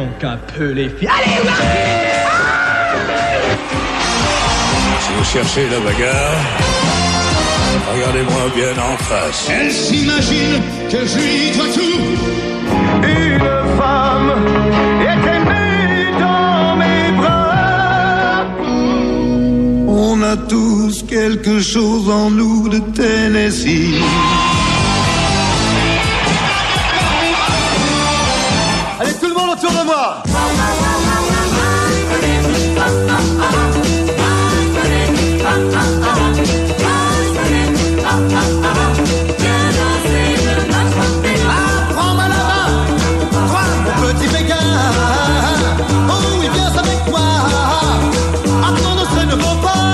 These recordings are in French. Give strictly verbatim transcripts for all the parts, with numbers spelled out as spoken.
donc un peu les filles. Allez, ouais. Si vous cherchez la bagarre, regardez-moi bien en face. Elle s'imagine que je lui dois tout. Une femme était née dans mes bras. On a tous quelque chose en nous de Tennessee. Allez, tout le monde autour de moi. Prends-moi la main, toi mon petit béguin. Oh oui, viens avec moi. Attends ce ne vaut pas.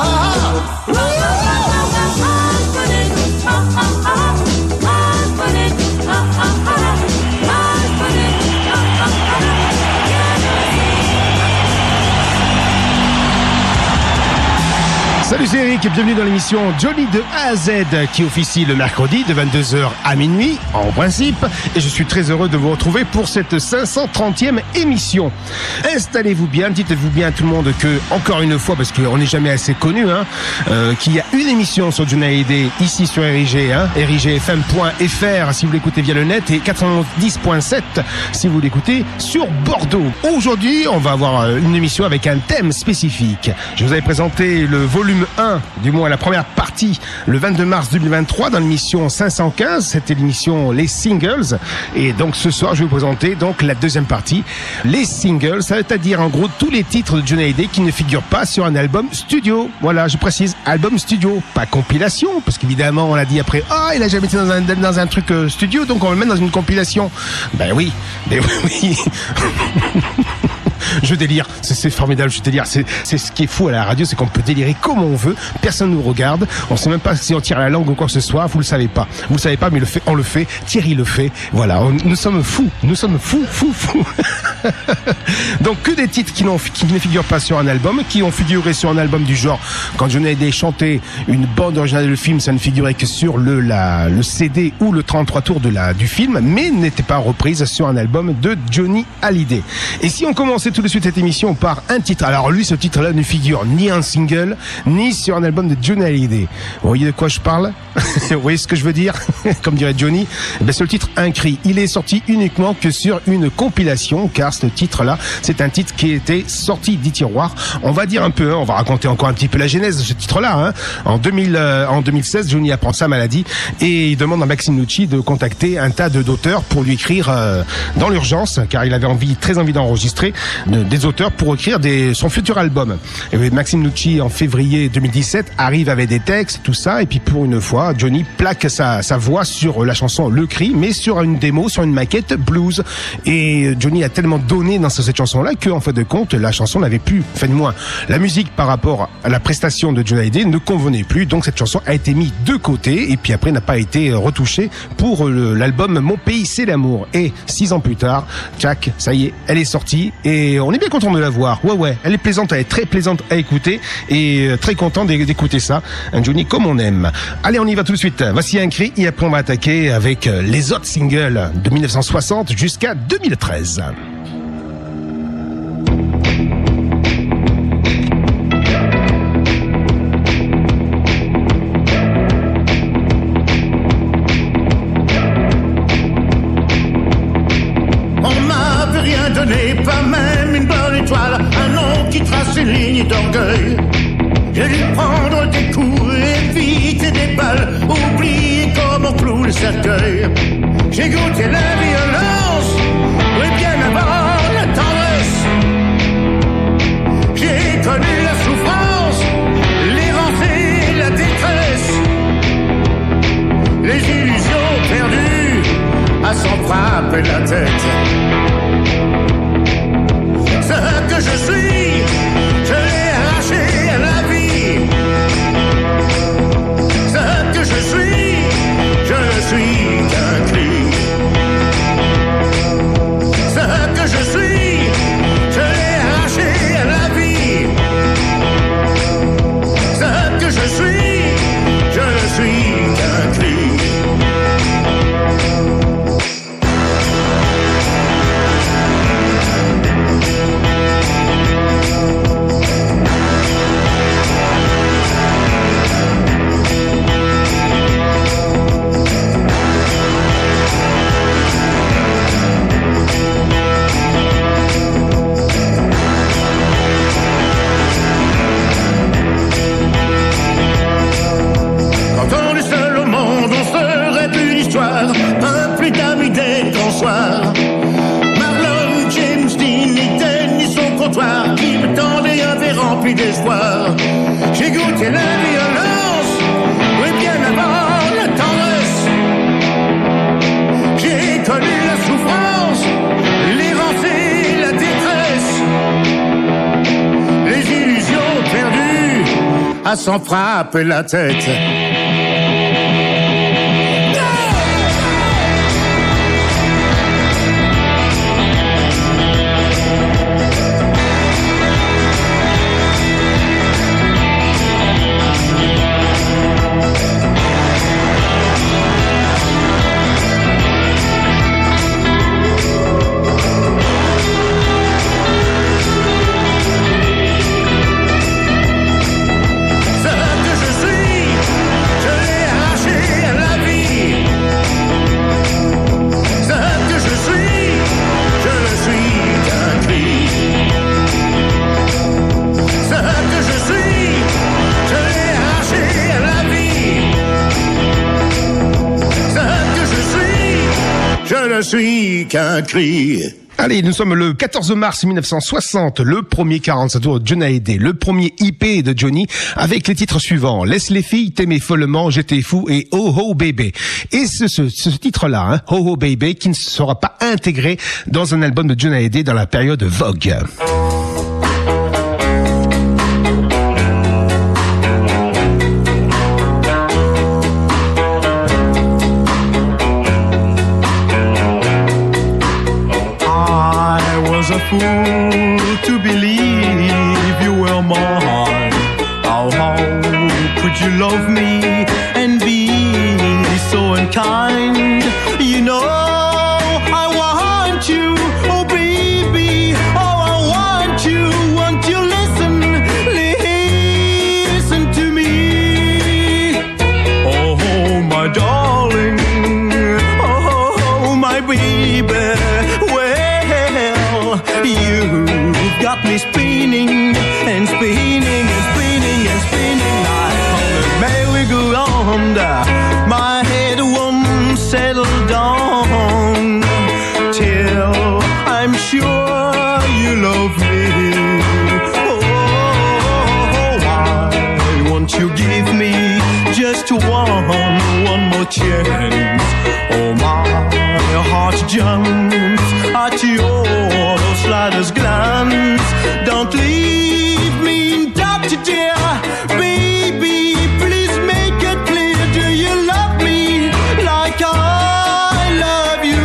Salut, c'est Eric et bienvenue dans l'émission Johnny de A à Z qui officie le mercredi de vingt-deux heures à minuit en principe, et je suis très heureux de vous retrouver pour cette cinq cent trentième émission. Installez-vous bien, dites-vous bien à tout le monde que, encore une fois, parce qu'on n'est jamais assez connu, hein, euh, qu'il y a une émission sur Johnny Hallyday ici sur R I G, hein, R I G F M point F R si vous l'écoutez via le net, et quatre-vingt-dix point sept si vous l'écoutez sur Bordeaux. Aujourd'hui, on va avoir une émission avec un thème spécifique. Je vous avais présenté le volume un, du moins la première partie, le vingt-deux mars deux mille vingt-trois dans l'émission cinq cent quinze, c'était l'émission Les Singles, et donc ce soir je vais vous présenter donc la deuxième partie, les singles, ça veut dire en gros tous les titres de Johnny Hallyday qui ne figurent pas sur un album studio. Voilà, je précise, album studio, pas compilation, parce qu'évidemment on a dit après, ah oh, il a jamais été dans un, dans un truc euh, studio, donc on va le mettre dans une compilation. Ben oui, ben oui, oui. Je délire, c'est, c'est formidable, je délire. C'est, c'est ce qui est fou à la radio, c'est qu'on peut délirer comme on veut, personne nous regarde, on sait même pas si on tire la langue ou quoi que ce soit, vous le savez pas. Vous le savez pas, mais le fait, on le fait, Thierry le fait, voilà, on, nous sommes fous, nous sommes fous, fous, fous. Donc que des titres qui, n'ont, qui ne figurent pas sur un album, qui ont figuré sur un album du genre, quand Johnny Hallyday chantait une bande originale de film, ça ne figurait que sur le, la, le C D ou le trente-trois tours de la, du film, mais n'était pas reprise sur un album de Johnny Hallyday. Et si on commençait tout de suite cette émission par un titre. Alors lui, ce titre-là ne figure ni en single, ni sur un album de Johnny Hallyday. Vous voyez de quoi je parle? Vous voyez ce que je veux dire? Comme dirait Johnny, eh bien, c'est le titre Un Cri. Il est sorti uniquement que sur une compilation, car ce titre-là, c'est un titre qui était sorti des tiroirs. On va dire un peu, hein, on va raconter encore un petit peu la genèse de ce titre-là. Hein. En, deux mille, euh, en deux mille seize, Johnny apprend sa maladie et il demande à Maxime Nucci de contacter un tas de, d'auteurs pour lui écrire euh, dans l'urgence, car il avait envie, très envie d'enregistrer de, des auteurs pour écrire des, son futur album. Et Maxime Nucci, en février deux mille dix-sept, arrive avec des textes, tout ça, et puis pour une fois, Johnny plaque sa, sa voix sur la chanson Le Cri, mais sur une démo, sur une maquette blues. Et Johnny a tellement donné dans cette chanson-là que, en fait de compte, la chanson n'avait plus, fait de moins. La musique par rapport à la prestation de Johnny Hallyday ne convenait plus, donc cette chanson a été mise de côté, et puis après n'a pas été retouchée pour le, l'album Mon Pays c'est l'amour. Et six ans plus tard, tchac, ça y est, elle est sortie, et on est bien content de la voir. Ouais, ouais, elle est plaisante, elle est très plaisante à écouter, et très content d'écouter ça. Un Johnny comme on aime. Allez, on y va tout de suite. Voici Un Cri, et après on va attaquer avec les autres singles de dix-neuf cent soixante jusqu'à deux mille treize. Pas même une bonne étoile, un nom qui trace une ligne d'orgueil. J'ai dû prendre des coups, éviter des balles, oublier comment on cloue le cercueil. J'ai goûté la violence, oui bien avant la tendresse. J'ai connu la souffrance, l'errance et la détresse. Les illusions perdues à s'en frapper la tête. Ce que je suis, je l'ai arraché à la vie. Ce que je suis, je ne suis qu'un cri. Ce que je suis, je l'ai arraché à la vie. Ce que je suis, je ne suis qu'un cri. rempli d'espoir. J'ai goûté la violence, oui bien avant la tendresse. J'ai connu la souffrance, l'errance et la détresse. Les illusions perdues à s'en frapper la tête. Je suis qu'un cri. Allez, nous sommes le quatorze mars mille neuf cent soixante, le premier quarante-sept tours de Johnny Hallyday, le premier I P de Johnny, avec les titres suivants: Laisse les filles t'aimer follement, J'étais fou et Oh Oh Baby. Et ce, ce, ce titre-là, hein, Oh Oh Baby, qui ne sera pas intégré dans un album de Johnny Hallyday dans la période Vogue. A fool to believe you were mine. How, how could you love me and be so unkind? You know I want you, oh baby, oh I want you. Won't you listen, listen to me? Oh my darling, oh my baby. You've got me spinning and spinning and spinning and spinning like on a merry-go-round. My head won't settle down till I'm sure you love me. Oh, why won't you give me just one, one more chance? Oh, my heart jumps at your slightest glance. Don't leave me in doubt, dear baby. Please make it clear. Do you love me like I love you?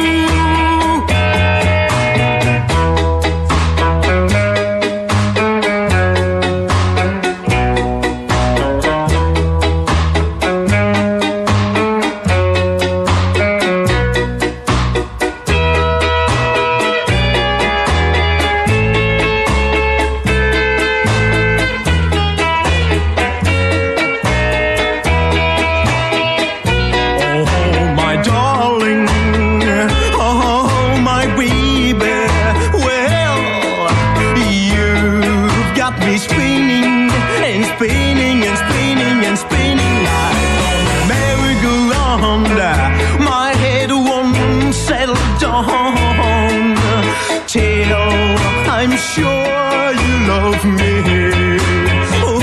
I'm sure you love me. Oh,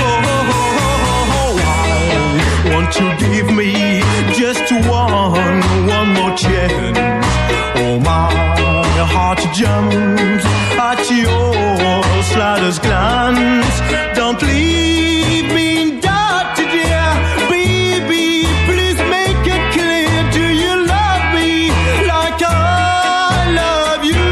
why won't you give me just one, one more chance? Oh, my heart jumps at your slightest glance. Don't leave me in doubt, dear baby. Please make it clear. Do you love me like I love you?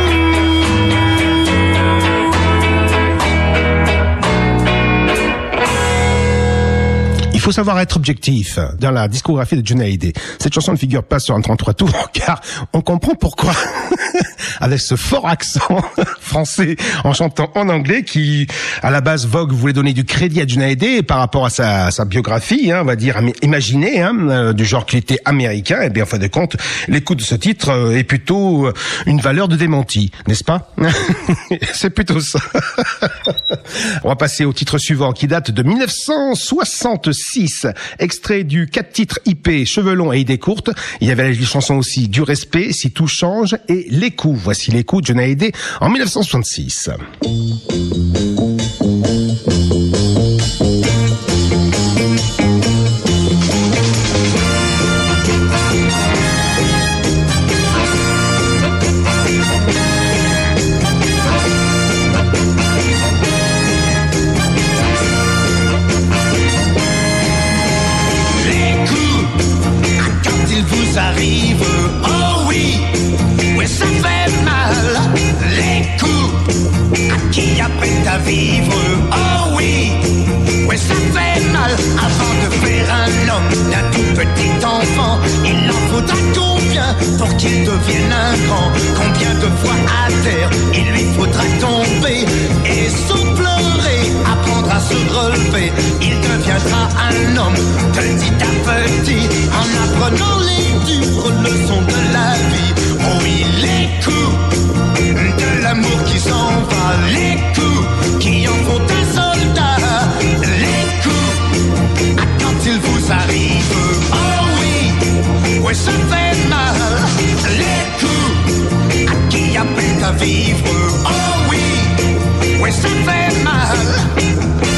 Il faut savoir être objectif dans la discographie de Johnny Hallyday. Cette chanson ne figure pas sur un trente-trois tours, car on comprend pourquoi. Avec ce fort accent français en chantant en anglais qui, à la base, Vogue voulait donner du crédit à Johnny Hallyday par rapport à sa, sa biographie, hein, on va dire imaginée, hein, du genre qu'il était américain. Et bien, en fin de compte, l'écoute de ce titre est plutôt une valeur de démenti, n'est-ce pas? C'est plutôt ça. On va passer au titre suivant qui date de mille neuf cent soixante-six, extrait du quatre titres I P Cheveux longs et idées courtes. Il y avait les chansons aussi Du respect, Si tout change et Les coups. Voici Les coups de Johnny Hallyday en mille neuf cent soixante-six. arrive. Oh oui, ouais ça fait mal. Les coups à qui apprennent à vivre. Oh oui, ouais ça fait mal. Avant de faire un homme d'un tout petit enfant, il en faudra combien pour qu'il devienne un grand? Combien de fois à terre il lui faudra tomber et sans pleurer apprendre à se relever? Il deviendra un homme petit à petit en apprenant les dures leçons de la vie. Oh oui, les coups de l'amour qui s'en va, les coups qui en font un soldat, les coups quand il vous arrive. Oh oui, ouais ça fait mal. Les coups à qui apprennent à vivre. Oh oui, ouais ça fait mal.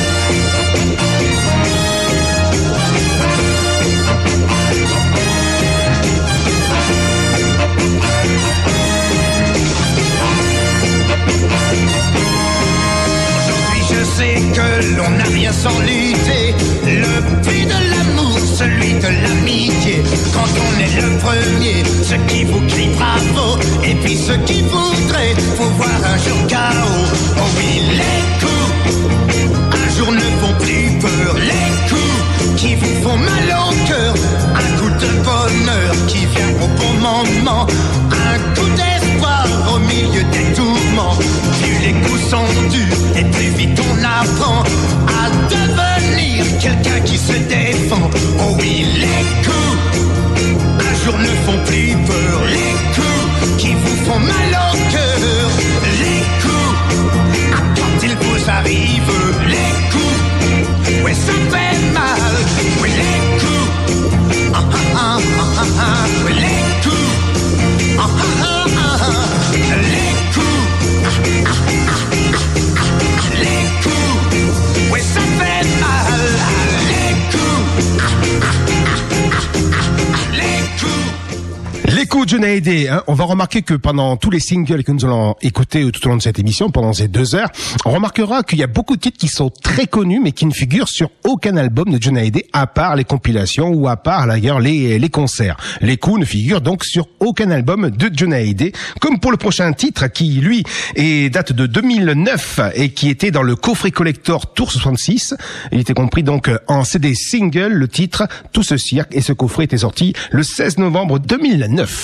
Que l'on n'a rien sans lutter. Le prix de l'amour, celui de l'amitié. Quand on est le premier, ceux qui vous crient bravo, et puis ceux qui voudraient vous voir un jour K O. Oh oui, les coups un jour ne font plus peur. Les coups qui vous font mal au cœur. Un coup de bonheur qui vient au bon moment. Un coup d'espoir au milieu des tourments. Plus les coups sont durs et plus vite on apprend à devenir quelqu'un qui se défend. Oh oui, les coups un jour ne font plus peur. Les coups qui vous font mal au cœur. Les coups quand ils vous arrivent. Les coups, ouais ça fait mal. Oui les coups, ah ah ah ah ah. Oui les coups, ah ah ah ah. Les coups, ah ah ah ah. Les coups, ouais ça fait mal. Les coups, ah ah ah ah. Les coups. Les coups de Johnny Hallyday, hein, on va remarquer que pendant tous les singles que nous allons écouter tout au long de cette émission, pendant ces deux heures, on remarquera qu'il y a beaucoup de titres qui sont très connus, mais qui ne figurent sur aucun album de Johnny Hallyday, à part les compilations ou à part d'ailleurs les, les concerts. Les coups ne figurent donc sur aucun album de Johnny Hallyday, comme pour le prochain titre qui, lui, est date de deux mille neuf et qui était dans le coffret collector Tour soixante-six. Il était compris donc en C D single, le titre Tout ce cirque, et ce coffret était sorti le seize novembre deux mille neuf.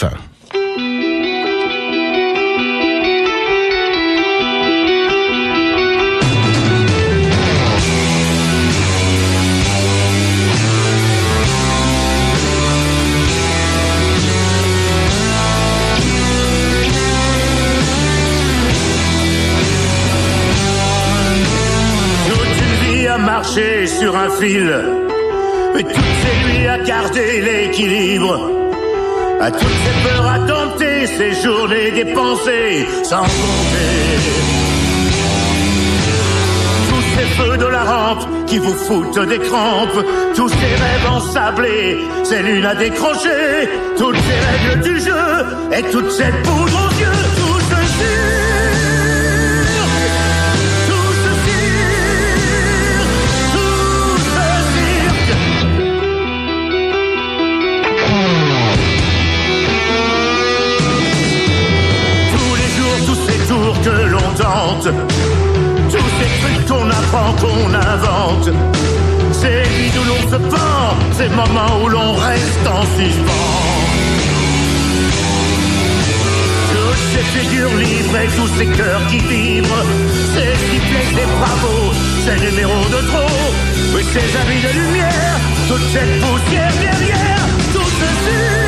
Marcher sur un fil, mais tout c'est lui à garder l'équilibre. À toutes ces peurs à dompter, ces journées dépensées sans compter. Tous ces feux de la rampe qui vous foutent des crampes, tous ces rêves ensablés, ces lunes à décrocher, toutes ces règles du jeu et toute cette poudre aux yeux, tout ceci. Que l'on tente, tous ces trucs qu'on apprend, qu'on invente, ces vies où l'on se pend, ces moments où l'on reste en suspens. Toutes ces figures libres et tous ces cœurs qui vibrent, ces sifflets, ces bravos, ces numéros de trop, oui, ces amis de lumière, toute cette poussière derrière, tout ceci.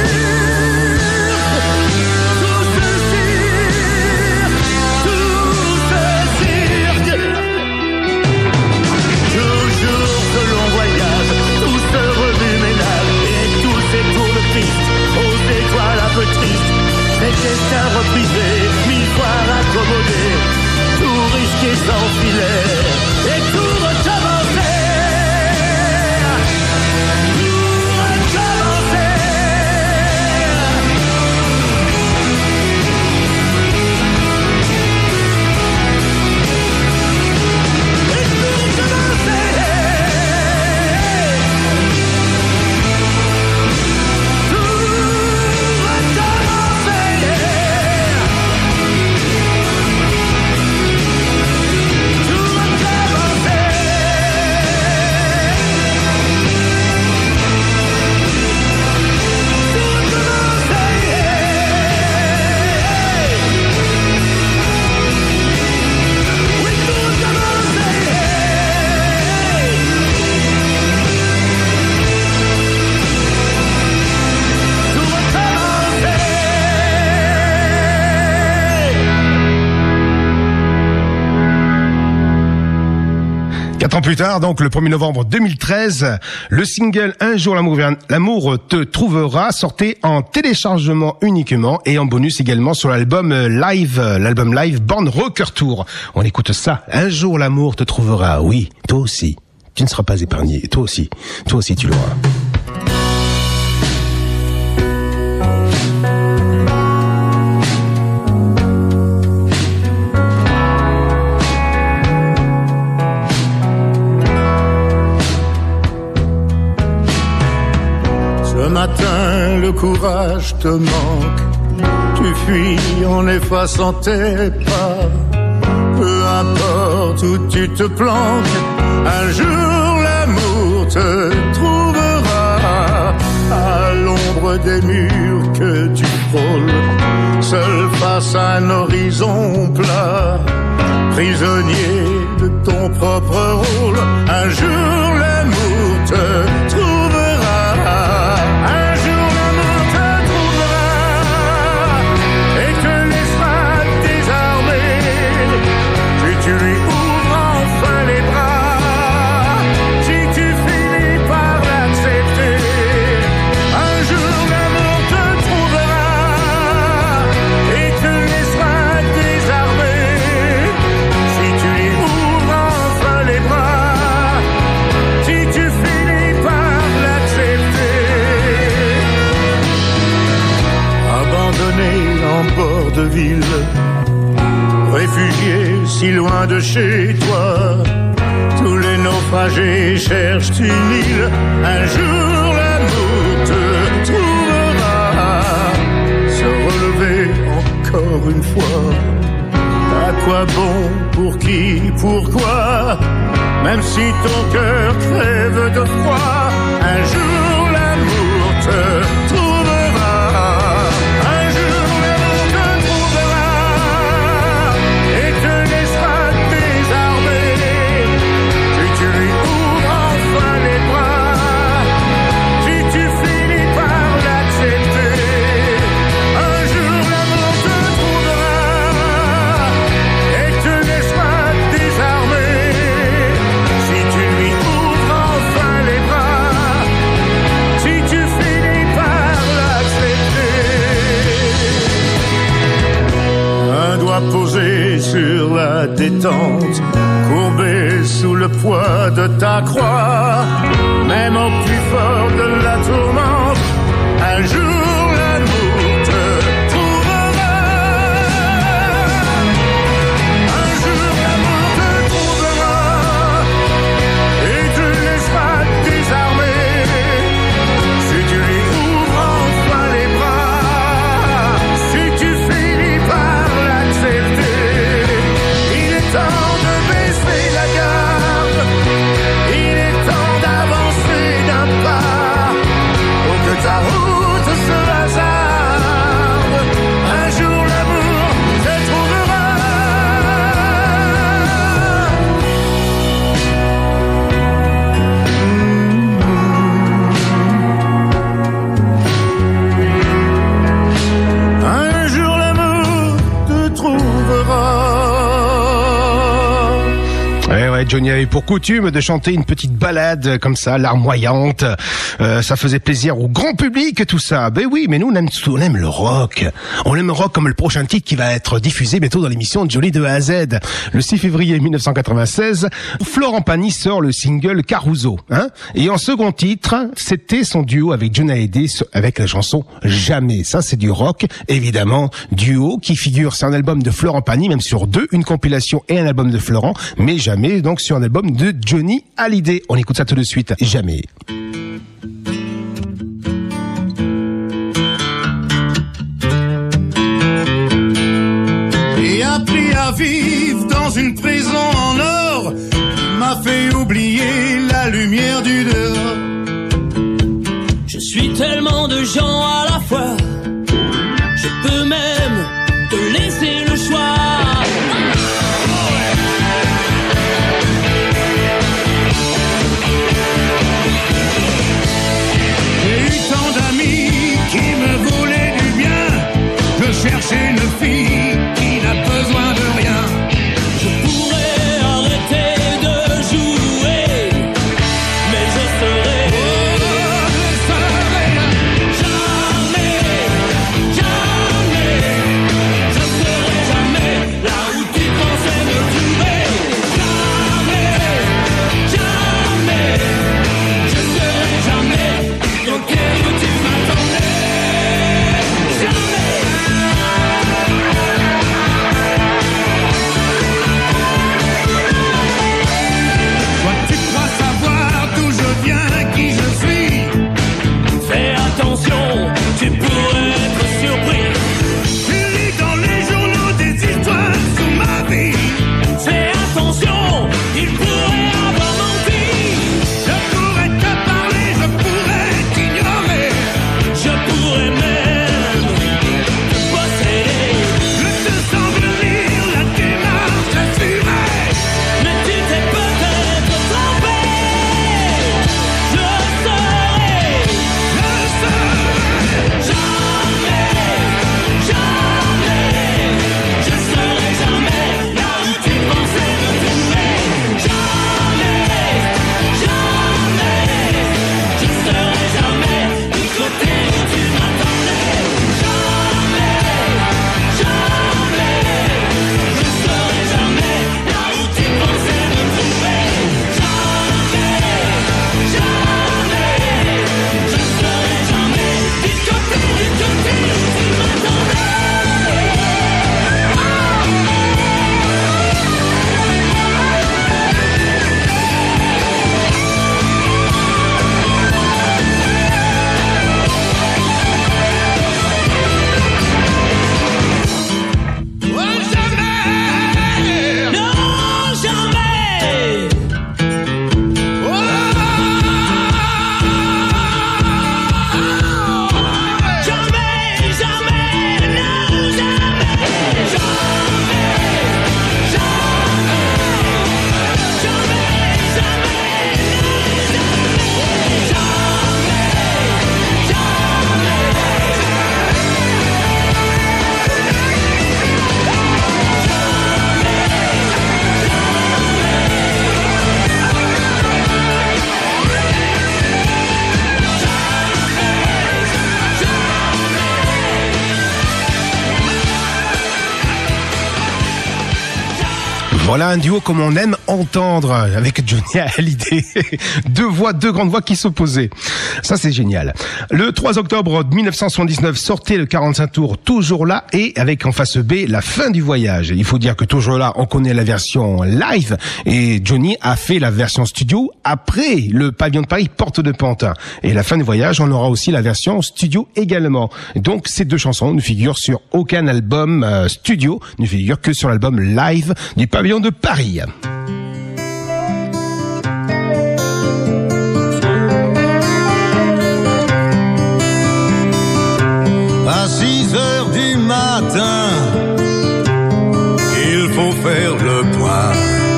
Aux étoiles un peu tristes, des destins reprisés, mille fois accommodés, tout risqué sans filet, et tout recommencer, tout recommencer. Et tout recommencer. Tout Quatre ans plus tard, donc le premier novembre deux mille treize, le single Un jour l'amour, l'amour te trouvera sortait en téléchargement uniquement et en bonus également sur l'album live, l'album live Born Rocker Tour. On écoute ça. Un jour l'amour te trouvera. Oui, toi aussi. Tu ne seras pas épargné. Toi aussi. Toi aussi tu l'auras. Ce matin, le courage te manque. Tu fuis en effaçant tes pas. Peu importe où tu te planques, un jour l'amour te trouvera. À l'ombre des murs que tu frôles, seul face à un horizon plat. Prisonnier de ton propre rôle, un jour l'amour te trouvera. De ville, réfugié si loin de chez toi, tous les naufragés cherchent une île. Un jour l'amour te trouvera. Se relever encore une fois, à quoi bon, pour qui, pourquoi? Même si ton cœur crève de froid, un jour l'amour te trouvera. Posé sur la détente, courbé sous le poids de ta croix, même au plus fort de la tourmente, un jour l'amour te trouvera. Un jour l'amour te trouvera et te laissera désarmé si tu lui ouvres enfin les bras, si tu finis par il est temps de baisser la garde, il est temps d'avancer d'un pas, pour que ta route se hasarde, un jour l'amour te trouvera. Un jour l'amour te trouvera. Ouais, ouais, Johnny avait pour coutume de chanter une petite balade comme ça, larmoyante. Euh, ça faisait plaisir au grand public, tout ça. Ben oui, mais nous, on aime, on aime le rock. On aime le rock comme le prochain titre qui va être diffusé bientôt dans l'émission Johnny de A à Z. Le six février mille neuf cent quatre-vingt-seize, Florent Pagny sort le single Caruso. Hein, et en second titre, c'était son duo avec Johnny Hallyday avec la chanson Jamais. Ça, c'est du rock, évidemment. Duo qui figure sur un album de Florent Pagny, même sur deux, une compilation et un album de Florent, mais Jamais donc sur un album de Johnny Hallyday. On écoute ça tout de suite. Jamais. Et appris à vivre dans une prison en or qui m'a fait oublier la lumière du dehors. Je suis tellement de gens à la fois, je peux même te laisser le choix. Chercher une fille qui n'a besoin de rien. Je pourrais arrêter de jouer Voilà un duo comme on aime entendre avec Johnny Hallyday. Deux voix, deux grandes voix qui s'opposaient. Ça, c'est génial. Le trois octobre mille neuf cent soixante-dix-neuf sortait le quarante-cinq tours Toujours là et avec en face B La fin du voyage. Il faut dire que Toujours là, on connaît la version live et Johnny a fait la version studio après le Pavillon de Paris Porte de Pantin. Et La fin du voyage, on aura aussi la version studio également. Donc ces deux chansons ne figurent sur aucun album euh, studio, ne figurent que sur l'album live du Pavillon de Paris. À six heures du matin, il faut faire le point.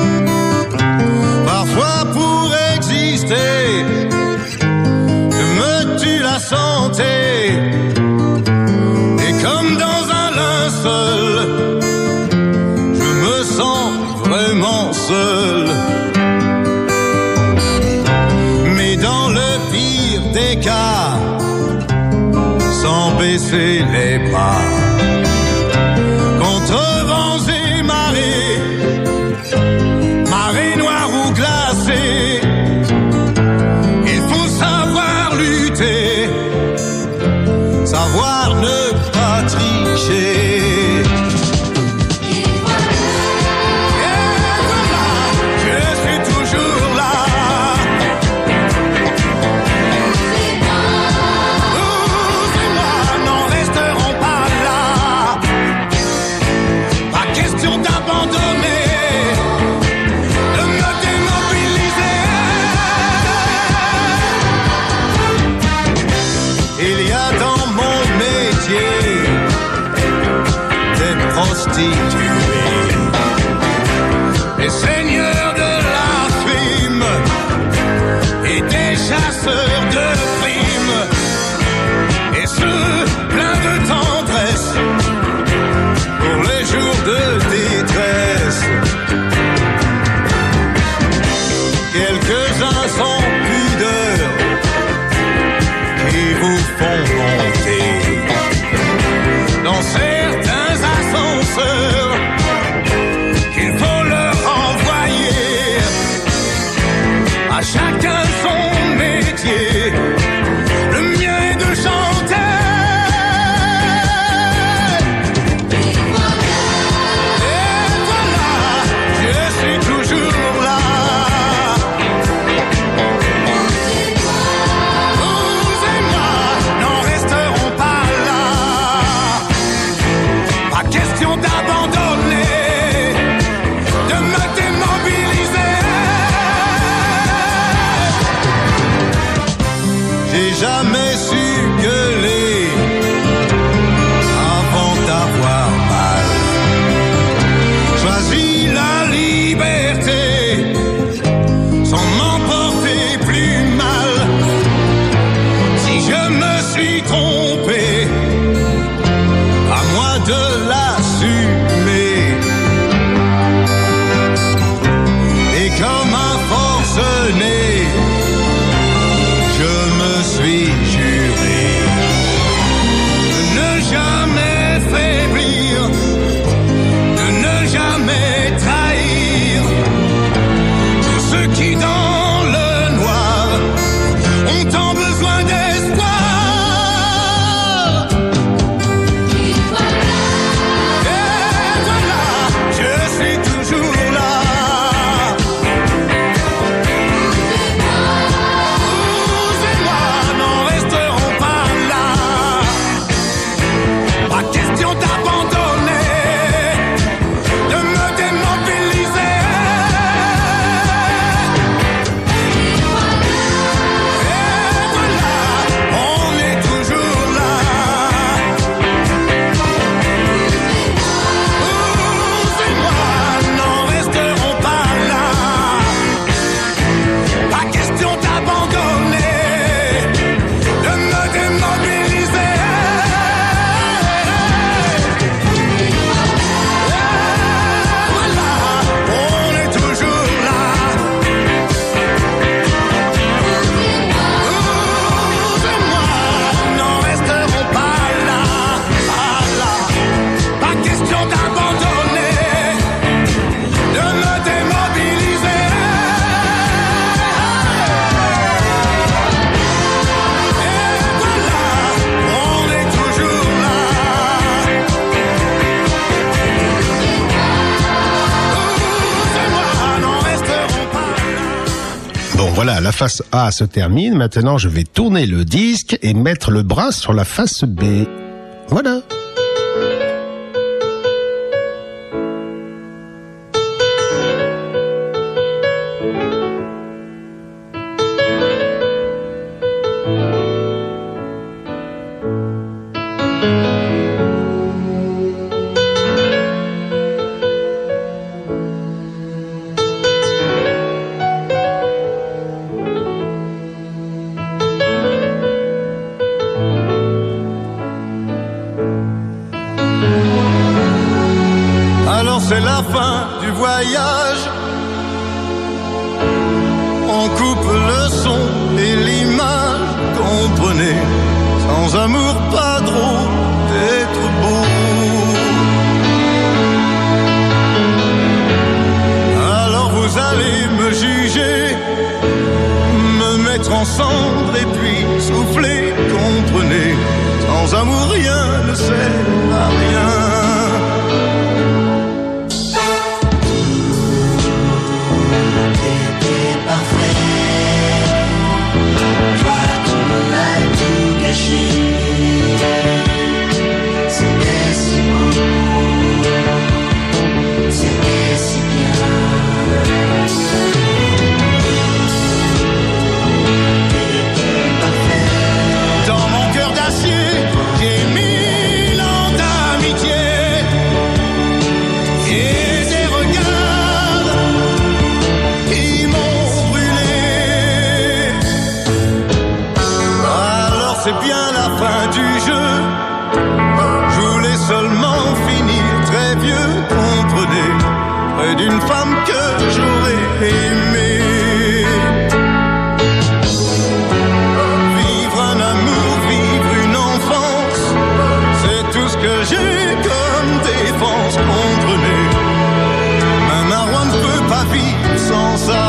Parfois pour exister, je me tue la santé. Et comme dans un linceul, je me sens vraiment seul. Mais dans le pire des cas, sans baisser les bras, contre vents et marées, marée noire ou glacée, il faut savoir lutter, savoir ne pas tricher. Les seigneurs de la frime et des chasseurs de primes, et ceux pleins de tendresse pour les jours de détresse. Quelques-uns sans pudeur qui vous font monter dans certains ascenseurs Voilà, la face A se termine. Maintenant, je vais tourner le disque et mettre le bras sur la face B. Voilà. C'est la fin du voyage. On coupe le son et l'image. Comprenez, sans amour pas drôle d'être beau. Alors vous allez me juger, me mettre en cendre et puis souffler. Comprenez, sans amour rien ne sert à rien. C'était si beau, c'était si bien. T'étais parfait. Dans mon cœur d'acier, j'ai mille ans d'amitié et des regards qui m'ont brûlé. Alors c'est bien la fin du jeu. Je voulais seulement finir très vieux, comprenez, près d'une femme que j'aurais aimée. Vivre un amour, vivre une enfance, c'est tout ce que j'ai comme défense, comprenez. Un roi ne peut pas vivre sans ça.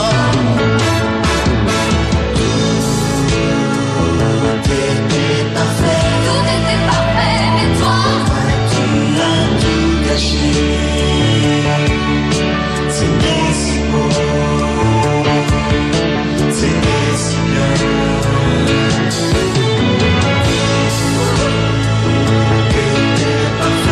C'était si beau, c'était si bien. T'étais parfait.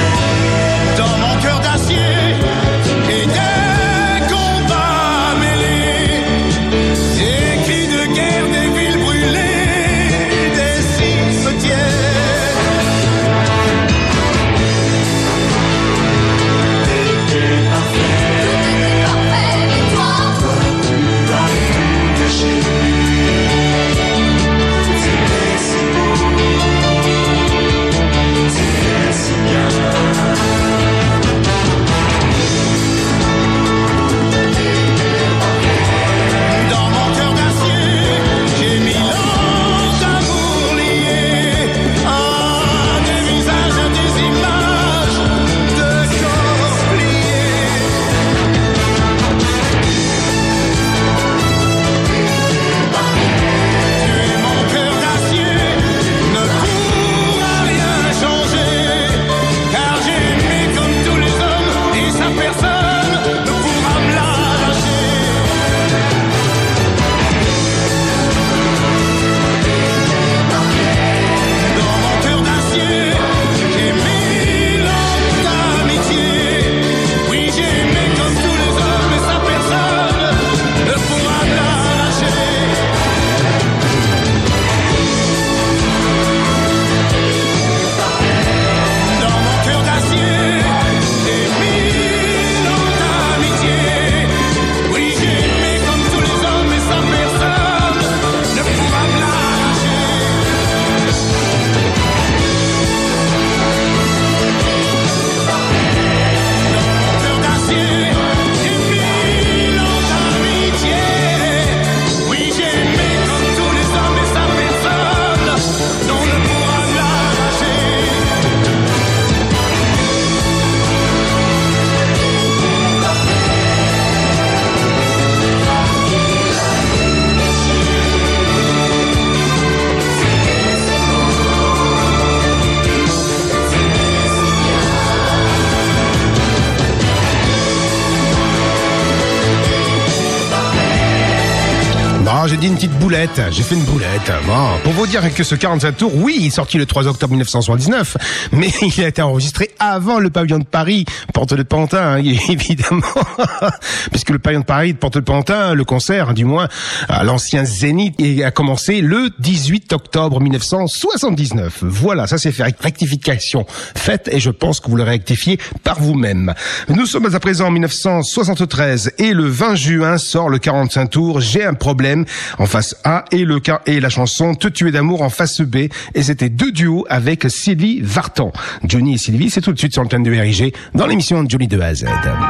Ah, j'ai dit une petite boulette. J'ai fait une boulette. Bon, pour vous dire que ce quarante-cinq tours, oui, il est sorti le trois octobre mille neuf cent soixante-dix-neuf, mais il a été enregistré avant le pavillon de Paris, Porte de Pantin, hein, évidemment. Puisque le pavillon de Paris, Porte de Pantin, le concert, du moins, à l'ancien Zénith, a commencé le dix-huit octobre mille neuf cent soixante-dix-neuf. Voilà, ça c'est fait rectification faite et je pense que vous le rectifiez par vous-même. Nous sommes à présent en mille neuf cent soixante-treize et le vingt juin sort le quarante-cinq tours J'ai un problème en face A et le et la chanson Te tuer d'amour en face B, et c'était deux duos avec Sylvie Vartan. Johnny et Sylvie, c'est tout de suite sur l'antenne de R I G dans l'émission Johnny de A à Z.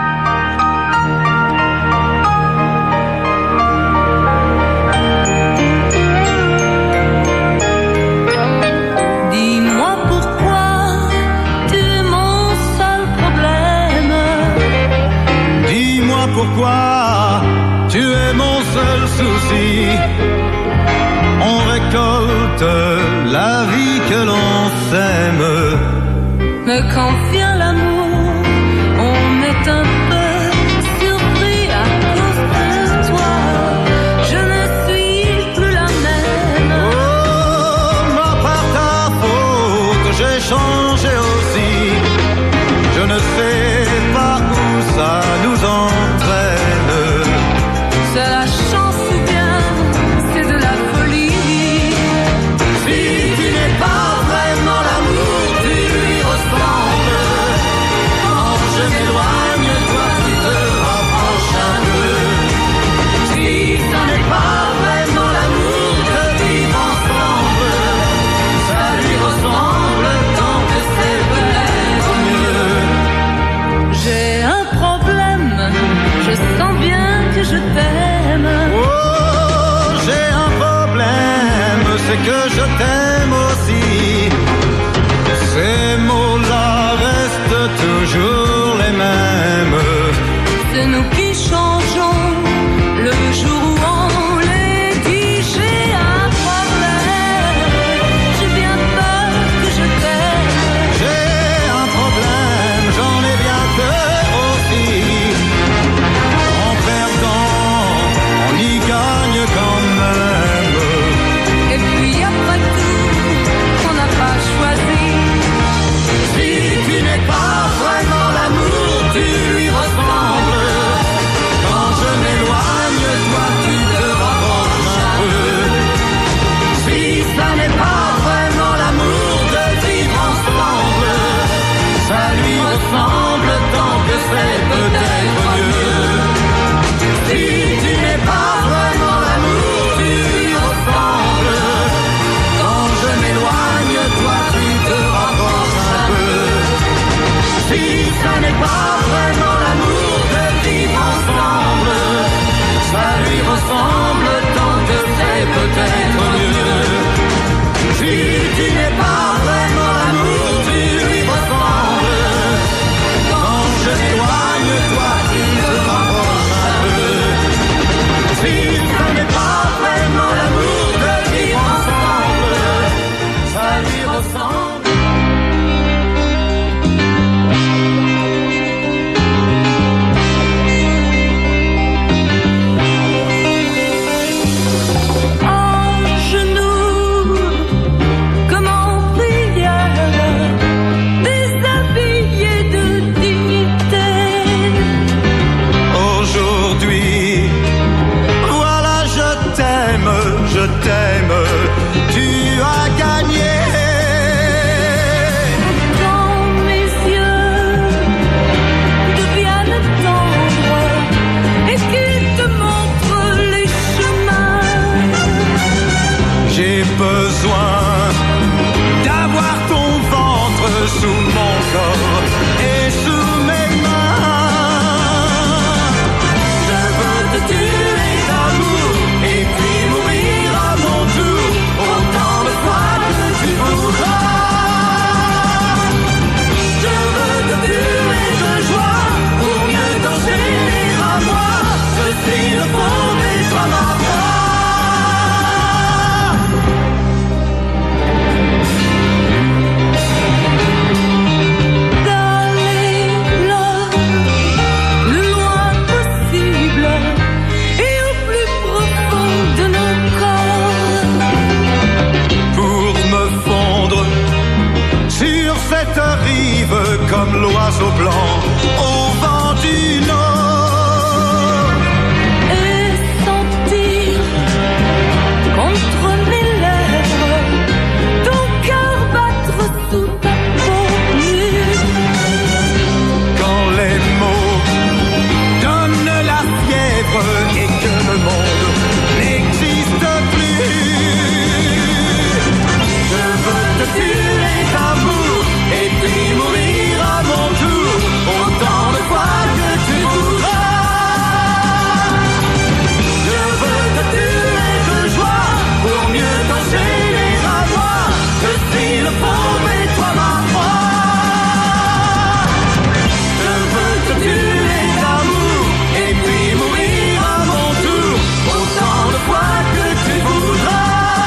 Pourquoi tu es mon seul souci? On récolte la vie que l'on sème. Mais quand vient l'amour, on est un peu surpris à cause de toi. Je ne suis plus la même. Oh, moi par ta faute, j'ai changé aussi. Je ne sais pas où ça nous entraîne. C'est la chance ou bien c'est de la folie. Si tu n'es pas vraiment l'amour, tu lui ressembles. Quand je m'éloigne, toi tu te rapproches un peu. Si ça n'est pas vraiment l'amour de vivre ensemble, ça lui ressemble tant que c'est peut-être mieux. J'ai un problème, je sens bien que je t'aime. Oh, j'ai un problème, c'est que je t'aime aussi. Ces mots-là restent toujours les mêmes. C'est nous qui changeons le jour où on les dit. J'ai un problème, j'ai bien peur que je t'aime. J'ai un problème, j'en ai bien peur aussi. En perdant, on y gagne quand même. Et puis après tout, on n'a pas choisi. Si tu n'es pas vraiment l'amour, tu lui ressembles. Quand je m'éloigne, toi tu te rapproches un peu. Si ça n'est pas vraiment l'amour de vivre ensemble, ça lui ressemble tant que c'est peut-être mieux. Si tu n'es pas vraiment l'amour, tu lui ressembles. Quand je m'éloigne, toi tu te rapproches un peu. Si ça n'est pas vraiment l'amour de vivre ensemble, ça lui ressemble tant que c'est peut-être mieux. Si tu n'es pas vraiment l'amour, tu lui ressembles. Quand je m'éloigne, toi tu te rapproches un peu. Si ça n'est pas vraiment l'amour de vivre ensemble, ça lui ressemble. En genoux, comme en prière, déshabillé de dignité. Aujourd'hui, voilà, je t'aime, je t'aime, tu as gagné. Quand mes yeux deviennent tendres et qu'ils te montrent les chemins, J'ai besoin d'avoir ton ventre sous mon corps et sous mes mains. Je veux te tuer d'amour et puis mourir à mon tour, autant de fois que tu voudras. Je veux te tuer de joie pour mieux t'enchaîner à moi. Je suis le pauvre et toi ma foi. dans arrive comme l'oiseau blanc au vent du nord. Et sentir contre mes lèvres ton cœur battre sous ta peau nue. Quand les mots donnent la fièvre et que le monde n'existe plus, je veux te tuer d'amour et puis mourir à mon tour, autant de fois que tu voudras. Je veux te tuer de joie pour mieux t'enchaîner à moi. Je suis le pauvre et toi ma proie. Je veux te tuer d'amour et puis mourir à mon tour, autant de fois que tu voudras.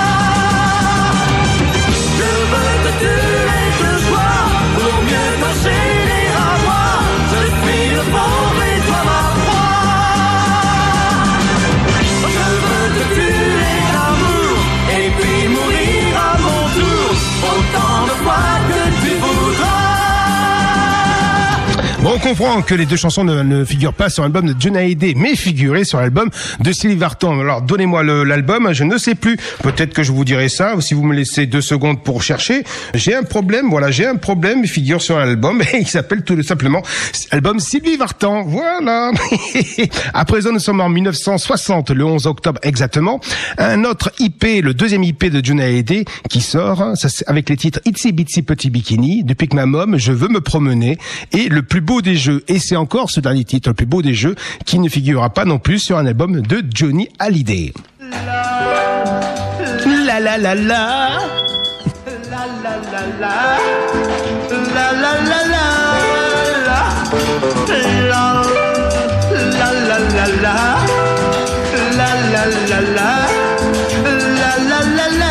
Je veux te tuer de joie pour mieux t'enchaîner à moi. Je suis le pauvre et toi ma proie. Je veux te tuer d'amour et puis mourir à mon tour, autant de fois que tu voudras. Bon, on comprend que les deux chansons ne, ne figurent pas sur l'album de Johnny Hallyday, mais figuraient sur l'album de Sylvie Vartan. Alors, donnez-moi le, l'album, je ne sais plus. Peut-être que je vous dirai ça, ou si vous me laissez deux secondes pour chercher. J'ai un problème, voilà, j'ai un problème, il figure sur l'album, et il s'appelle tout simplement album Sylvie Vartan. Voilà. À présent, nous sommes en mille neuf cent soixante, le onze octobre exactement. Un autre I P, le deuxième I P de Johnny Hallyday, qui sort, ça, c'est avec les titres Itsy Bitsy Petit Bikini, Depuis que ma môme, Je veux me promener, et Le plus beau des jeux. Et c'est encore ce dernier titre, Le plus beau des jeux, qui ne figurera pas non plus sur un album de Johnny Hallyday. La la la la. La la la la. La la la la. La la la la la. La la la la. La la la la.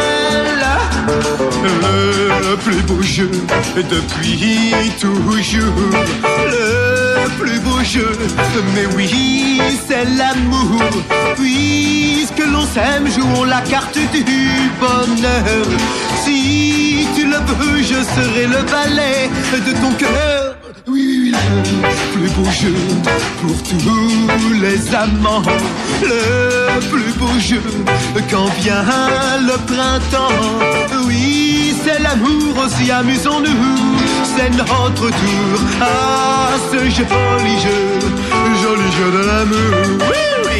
Le plus beau jeu depuis toujours, le plus beau jeu, mais oui, c'est l'amour. Puisque l'on s'aime, jouons la carte du bonheur. Si tu le veux, je serai le valet de ton cœur. Oui, oui, le plus beau jeu pour tous les amants. Le plus beau jeu quand vient le printemps. Oui, c'est l'amour, aussi amusons-nous. C'est notre tour à ce joli jeu, joli jeu de l'amour. Oui, oui.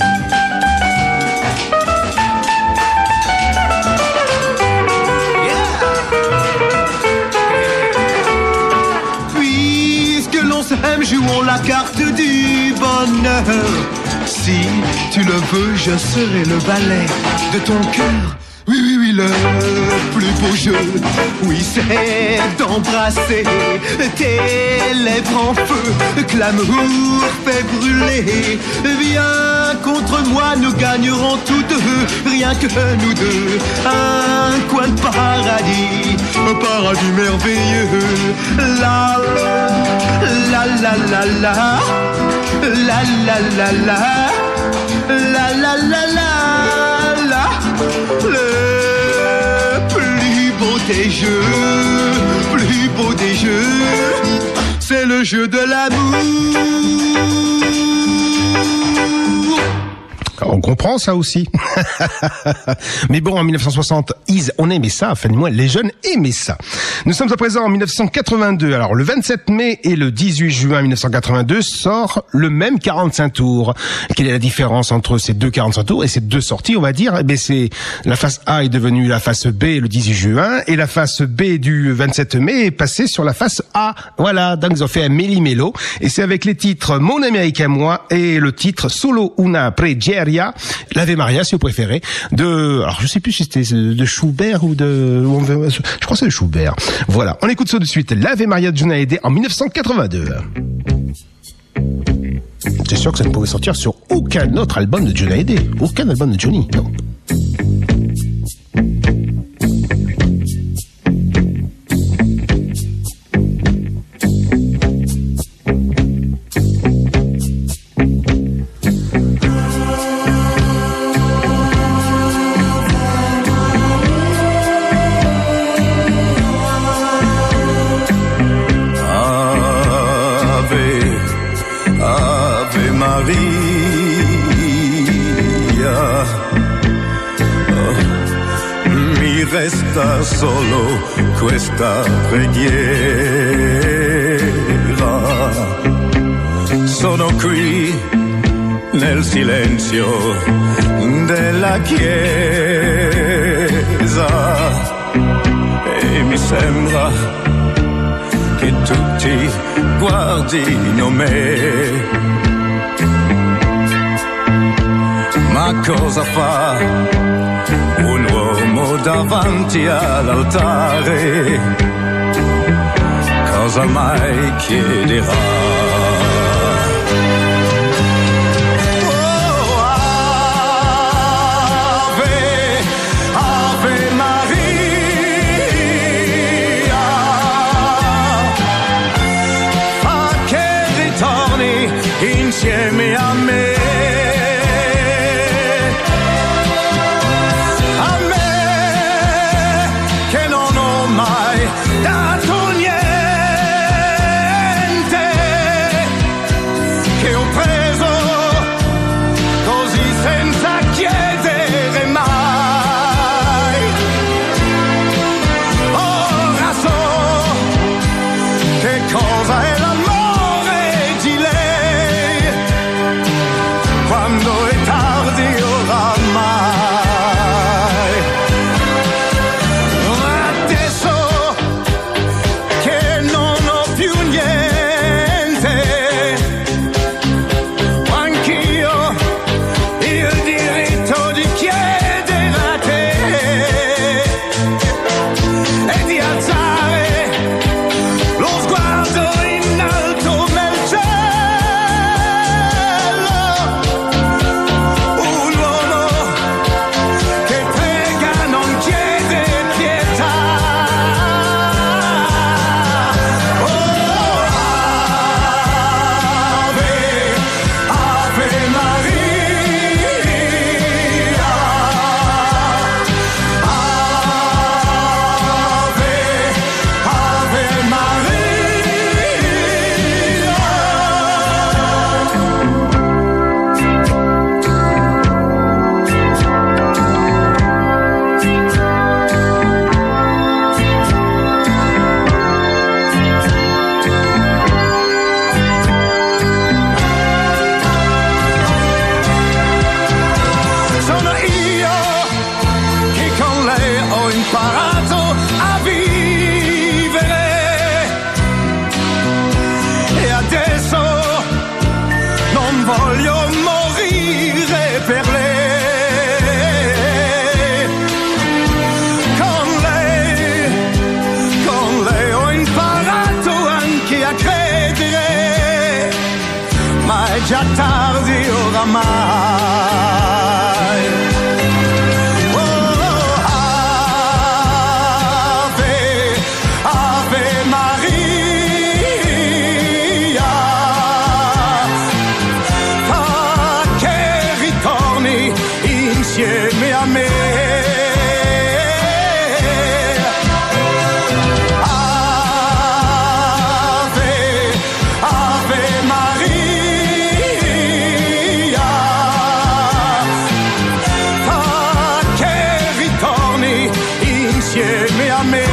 Jouons la carte du bonheur. Si tu le veux, je serai le valet de ton cœur. Oui, oui, oui, le plus beau jeu, oui, c'est d'embrasser tes lèvres en feu, que l'amour fait brûler. Viens contre moi, nous gagnerons tous deux, rien que nous deux. Un coin de paradis, un paradis merveilleux. La la la la la, la la la la, la la la la, la. Le plus beau des jeux, plus beau des jeux, c'est le jeu de l'amour. On comprend ça aussi. Mais bon, en mille neuf cent soixante, on aimait ça, enfin du moins les jeunes aimaient ça. Nous sommes à présent en mille neuf cent quatre-vingt-deux. Alors le vingt-sept mai et le dix-huit juin mille neuf cent quatre-vingt-deux sort le même quarante-cinq tours. Quelle est la différence entre ces deux quarante-cinq tours et ces deux sorties, on va dire? Eh bien, c'est la face A est devenue la face B le dix-huit juin et la face B du vingt-sept mai est passée sur la face A. Voilà, donc ils ont fait un méli-mélo et c'est avec les titres Mon Américain Moi et le titre Solo Una Pregieria, l'Ave Maria si vous préférez, de, alors je sais plus si c'était de Schubert ou de, je crois que c'est de Schubert. Voilà, on écoute ça de suite, l'Ave Maria de Johnny Hallyday en mille neuf cent quatre-vingt-deux. C'est sûr que ça ne pouvait sortir sur aucun autre album de Johnny Hallyday, aucun album de Johnny, non. resta solo questa preghiera. Sono qui nel silenzio della chiesa e mi sembra che tutti guardino me. Ma cosa fa un uomo davanti all'altare? Cosa mai chiederà? Insieme a me, a me che non ho mai dato niente, che ho preso così senza chiedere mai. Ora so che cosa è l'amore di lei. Quando è tardi oramai, adesso che non ho più niente, anch'io il diritto di chiedere a te e di alzare lo sguardo in alto nel cielo. Già tardi oramai. Oh, Ave, Ave Maria, fa che ritorni insieme a me. Insieme a me,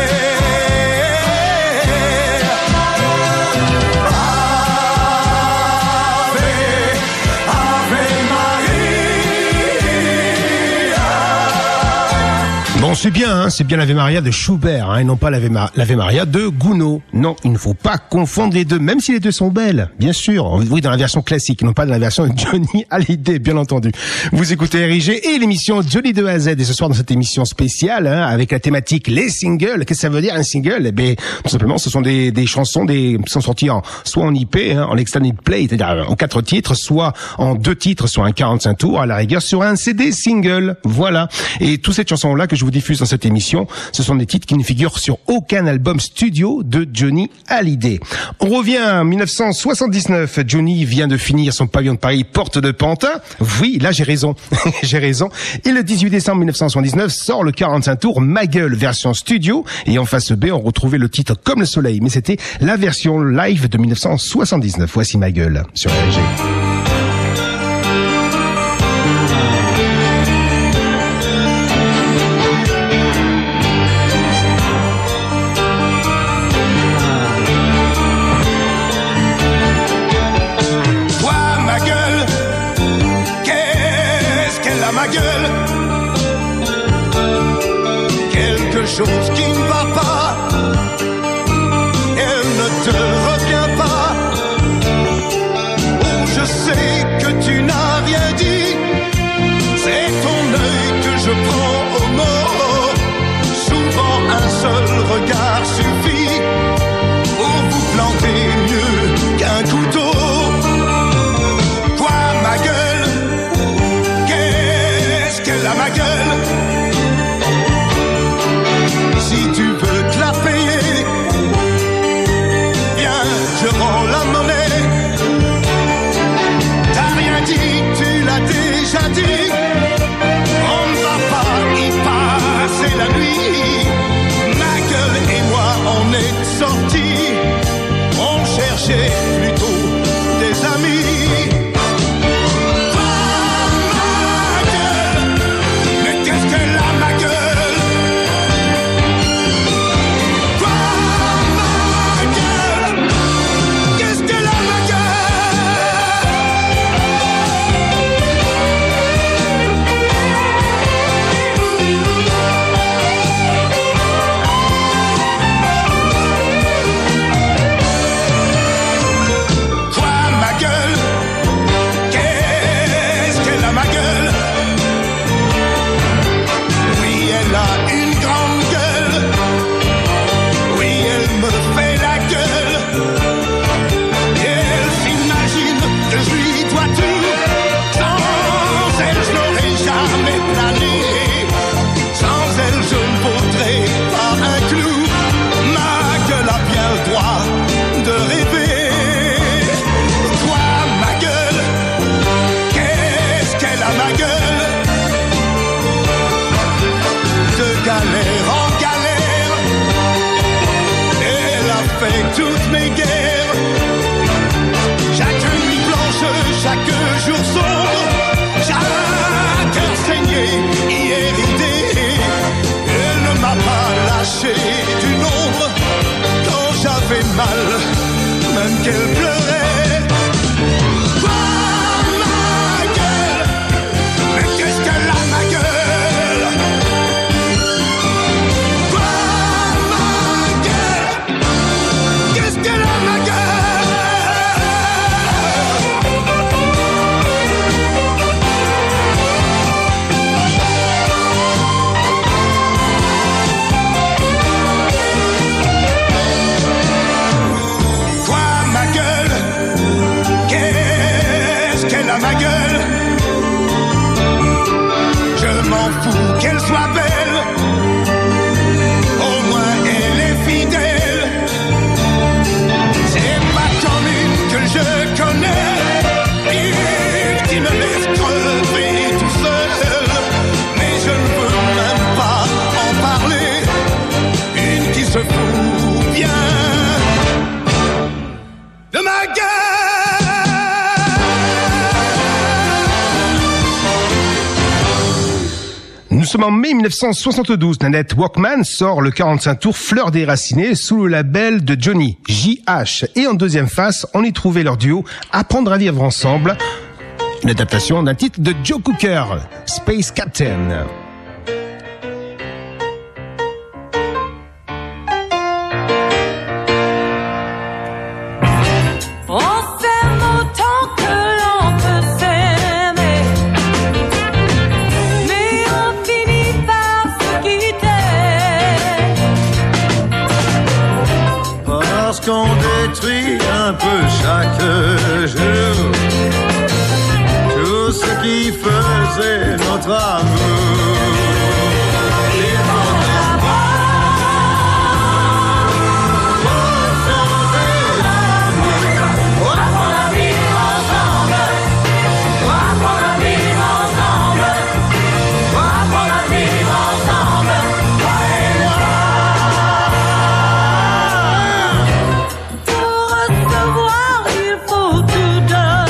Ave, Ave Maria. Bon, c'est bien, hein, c'est bien l'Ave Maria de Schubert, hein, et non pas l'Ave, Ma- l'Ave Maria de Gounod. Non, il ne faut pas confondre les deux, même si les deux sont belles, bien sûr. Oui, dans la version classique, non pas dans la version de Johnny Hallyday, bien entendu. Vous écoutez R I G et l'émission Johnny de A à Z, et ce soir dans cette émission spéciale, hein, avec la thématique les singles. Qu'est-ce que ça veut dire un single? Eh bien, tout simplement, ce sont des, des chansons des, qui sont sorties en, soit en I P, hein, en extended play, c'est-à-dire en quatre titres, soit en deux titres, soit en quarante-cinq tours, à la rigueur, sur un C D single. Voilà. Et toutes ces chansons-là que je vous diffuse dans cette émission, ce sont des titres qui ne figurent sur aucun album studio de Johnny Hallyday. On revient en dix-neuf cent soixante-dix-neuf. Johnny vient de finir son pavillon de Paris, porte de Pantin. Oui, là j'ai raison. j'ai raison. Et le dix-huit décembre mille neuf cent soixante-dix-neuf sort le quarante-cinq tours Ma Gueule version studio. Et en face B, on retrouvait le titre Comme le soleil. Mais c'était la version live de mille neuf cent soixante-dix-neuf. Voici Ma Gueule sur R G. chose qui ne va pas. Elle ne te revient pas. Oh, je sais que tu n'as rien dit. C'est ton œil que je prends au mot. Souvent un seul regard suffit pour vous planter mieux qu'un couteau. Quoi, ma gueule? Qu'est-ce qu'elle a, ma gueule? Si tu veux te la payer, viens, je rends la monnaie. T'as rien dit, tu l'as déjà dit. On ne va pas y passer la nuit. Ma gueule et moi, on est sortis. On cherchait plutôt des amis. Quoi, ma gueule? Mais qu'est-ce qu'elle a, ma gueule? Quoi, ma gueule? Qu'est-ce qu'elle a, ma gueule? Quoi, ma gueule? Qu'est-ce qu'elle a, ma gueule? Oui, elle a une grande gueule. Oui, elle me fait la gueule. Et elle s'imagine que je lui dois tout. Sans elle, je n'aurais jamais plané. Sans elle, je ne vaudrais pas un clou. Ma gueule a bien le droit de rêver. Toi, ma gueule, qu'est-ce qu'elle a, ma gueule? De galère en galère, elle a fait toutes mes guerres. Chaque nuit blanche, chaque jour sombre, chaque heure saignée, hier ridée. Elle ne m'a pas lâché du nombre quand j'avais mal, même qu'elle pleurait. Quoi, ma gueule? Mais qu'est-ce qu'elle a, ma gueule? Quoi, ma gueule? Qu'est-ce qu'elle a, ma gueule? Quoi, ma gueule? Qu'est-ce qu'elle a, ma gueule? Je m'en fous qu'elle soit belle. Au moins elle est fidèle. C'est pas comme une que je connais. Une qui me laisse crever tout seul. Mais je ne veux même pas en parler. Une qui se fout bien de ma gueule. Nous sommes en mai mille neuf cent soixante-douze. Nanette Walkman sort le quarante-cinq tours Fleurs déracinées sous le label de Johnny, J H. Et en deuxième face, on y trouvait leur duo Apprendre à vivre ensemble, une adaptation d'un titre de Joe Cooker, Space Captain. On s'aime autant que l'on peut s'aimer, mais on finit par se quitter. Parce qu'on détruit un peu chaque jour tout ce qui faisait notre amour. Et notre amour, on apprend à vivre ensemble, on apprend à vivre ensemble, on apprend à vivre ensemble, toi et moi. Pour recevoir, il faut tout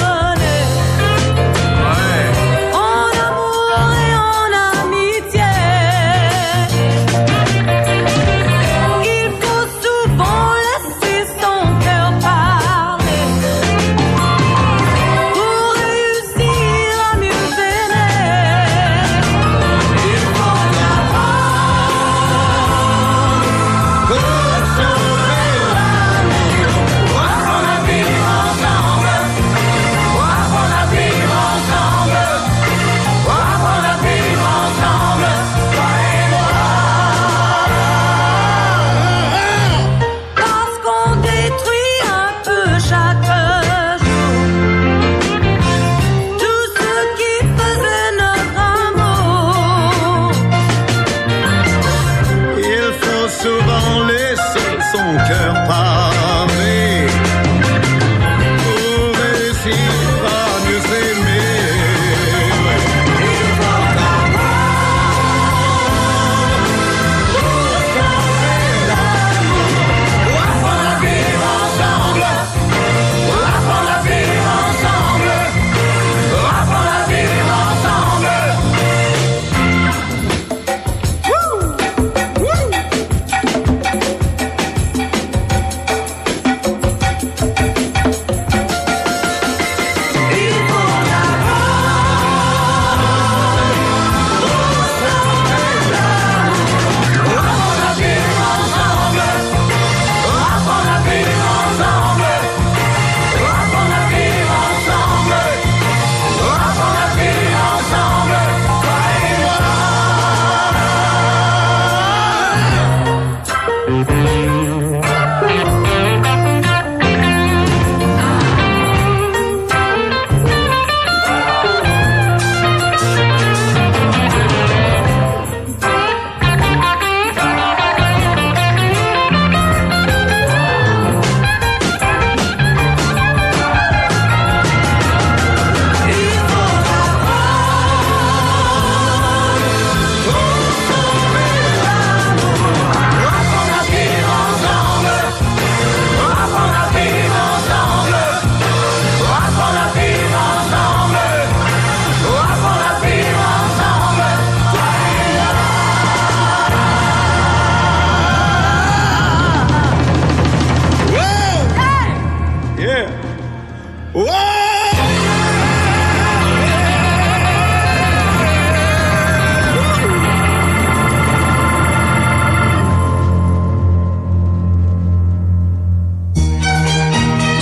donner. En amour et en amitié.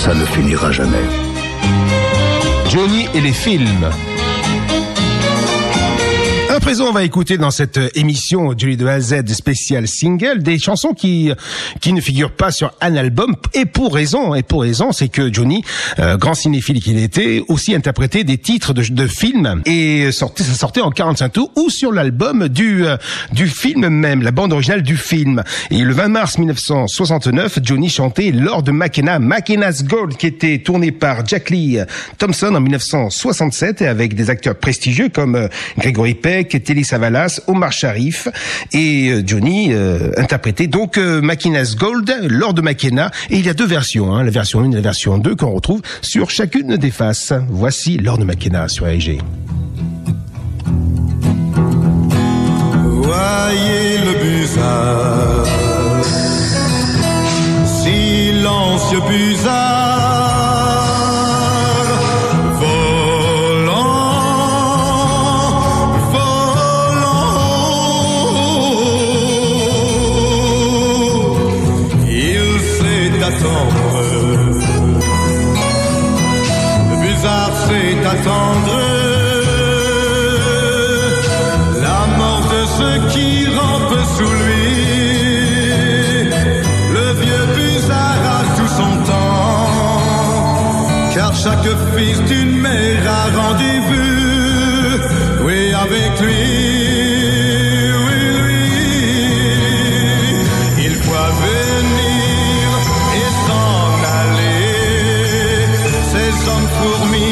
ça ne finira jamais. Johnny et les films. À présent, on va écouter dans cette émission Johnny de A à Z spécial single des chansons qui qui ne figurent pas sur un album, et pour raison, et pour raison, c'est que Johnny, euh, grand cinéphile qu'il était, aussi interprétait des titres de, de films, et sortait, ça sortait en quarante-cinq tours ou sur l'album du euh, du film même, la bande originale du film. Et le vingt mars mille neuf cent soixante-neuf, Johnny chantait Lord McKenna, McKenna's Gold, qui était tourné par Jack Lee Thompson en mille neuf cent soixante-sept, avec des acteurs prestigieux comme euh, Gregory Peck, Telly Savalas, Omar Sharif, et euh, Johnny euh, interprétait donc euh, McKenna's Gold, Lord McKenna, et il y a deux versions, hein, la version un et la version deux qu'on retrouve sur chacune des faces. Voici Lord McKenna sur A E G. Voyez le busard, silencieux busard, attendre la mort de ceux qui rampent sous lui. Le vieux busard a tout son temps, car chaque fils d'une mère a rendez-vous, oui, avec lui. Oui, lui, il voit venir et s'en aller ces hommes fourmis.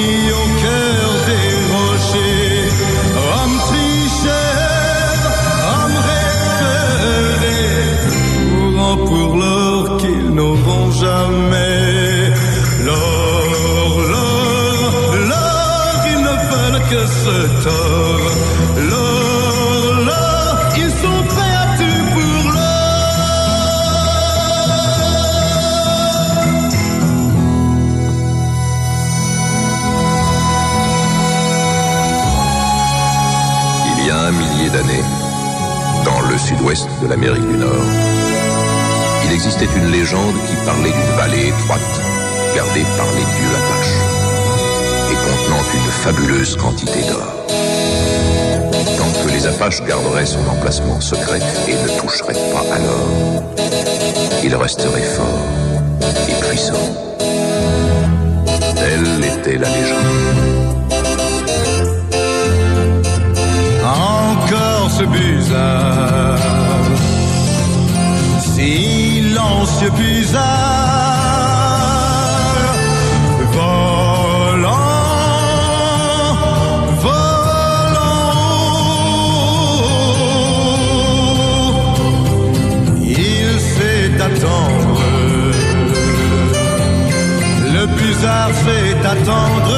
Pour l'or qu'ils n'auront jamais. L'or, l'or, l'or, ils ne veulent que ce tort. L'or, l'or, ils sont prêts à tout pour l'or. Il y a un millier d'années, dans le sud-ouest de l'Amérique du Nord, il existait une légende qui parlait d'une vallée étroite, gardée par les dieux Apaches, et contenant une fabuleuse quantité d'or. Tant que les Apaches garderaient son emplacement secret et ne toucheraient pas à l'or, il resterait fort et puissant. Telle était la légende. Encore ce busard, silencieux busard, volant, volant, il sait attendre, le busard sait attendre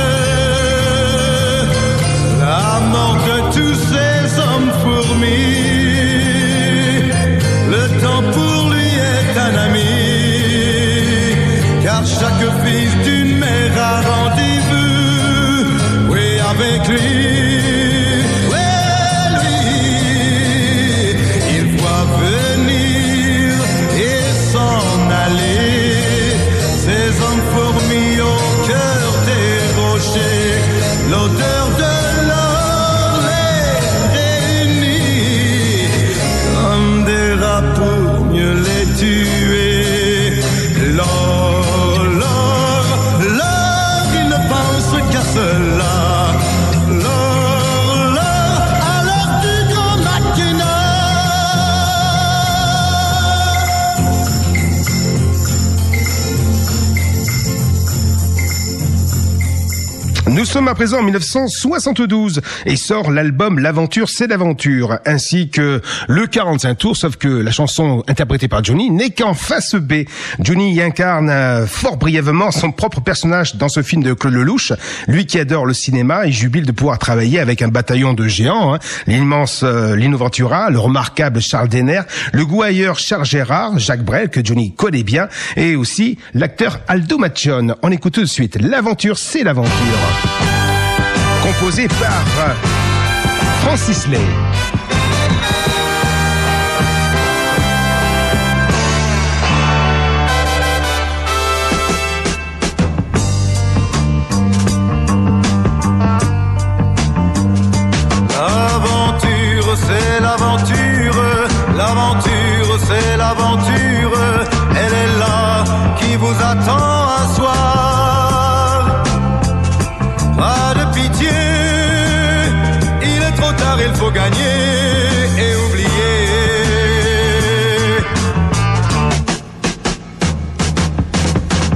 la mort de tous ces hommes fourmis. Le temps pour lui est un ami, car chaque fils d'une mère a rendez-vous, oui, avec lui. Oui, lui, il voit venir et s'en aller ces hommes fourmis au cœur des rochers. L'odeur de l'or les réunit comme des rats pour mieux les tuer. L'or, l'or, l'or, il ne pense qu'à cela. L'or, l'or, à l'heure du grand McKenna. Nous sommes à présent en mille neuf cent soixante-douze et sort l'album L'aventure c'est l'aventure, ainsi que le quarante-cinq tours, sauf que la chanson interprétée par Johnny n'est qu'en face B. Johnny y incarne fort brièvement son propre personnage dans ce film de Claude Lelouch, lui qui adore le cinéma et jubile de pouvoir travailler avec un bataillon de géants, hein, l'immense euh, Lino Ventura, le remarquable Charles Denner, le gouailleur Charles Gérard, Jacques Brel que Johnny connaît bien, et aussi l'acteur Aldo Macchione. On écoute tout de suite L'aventure c'est l'aventure, composé par Francis Lay.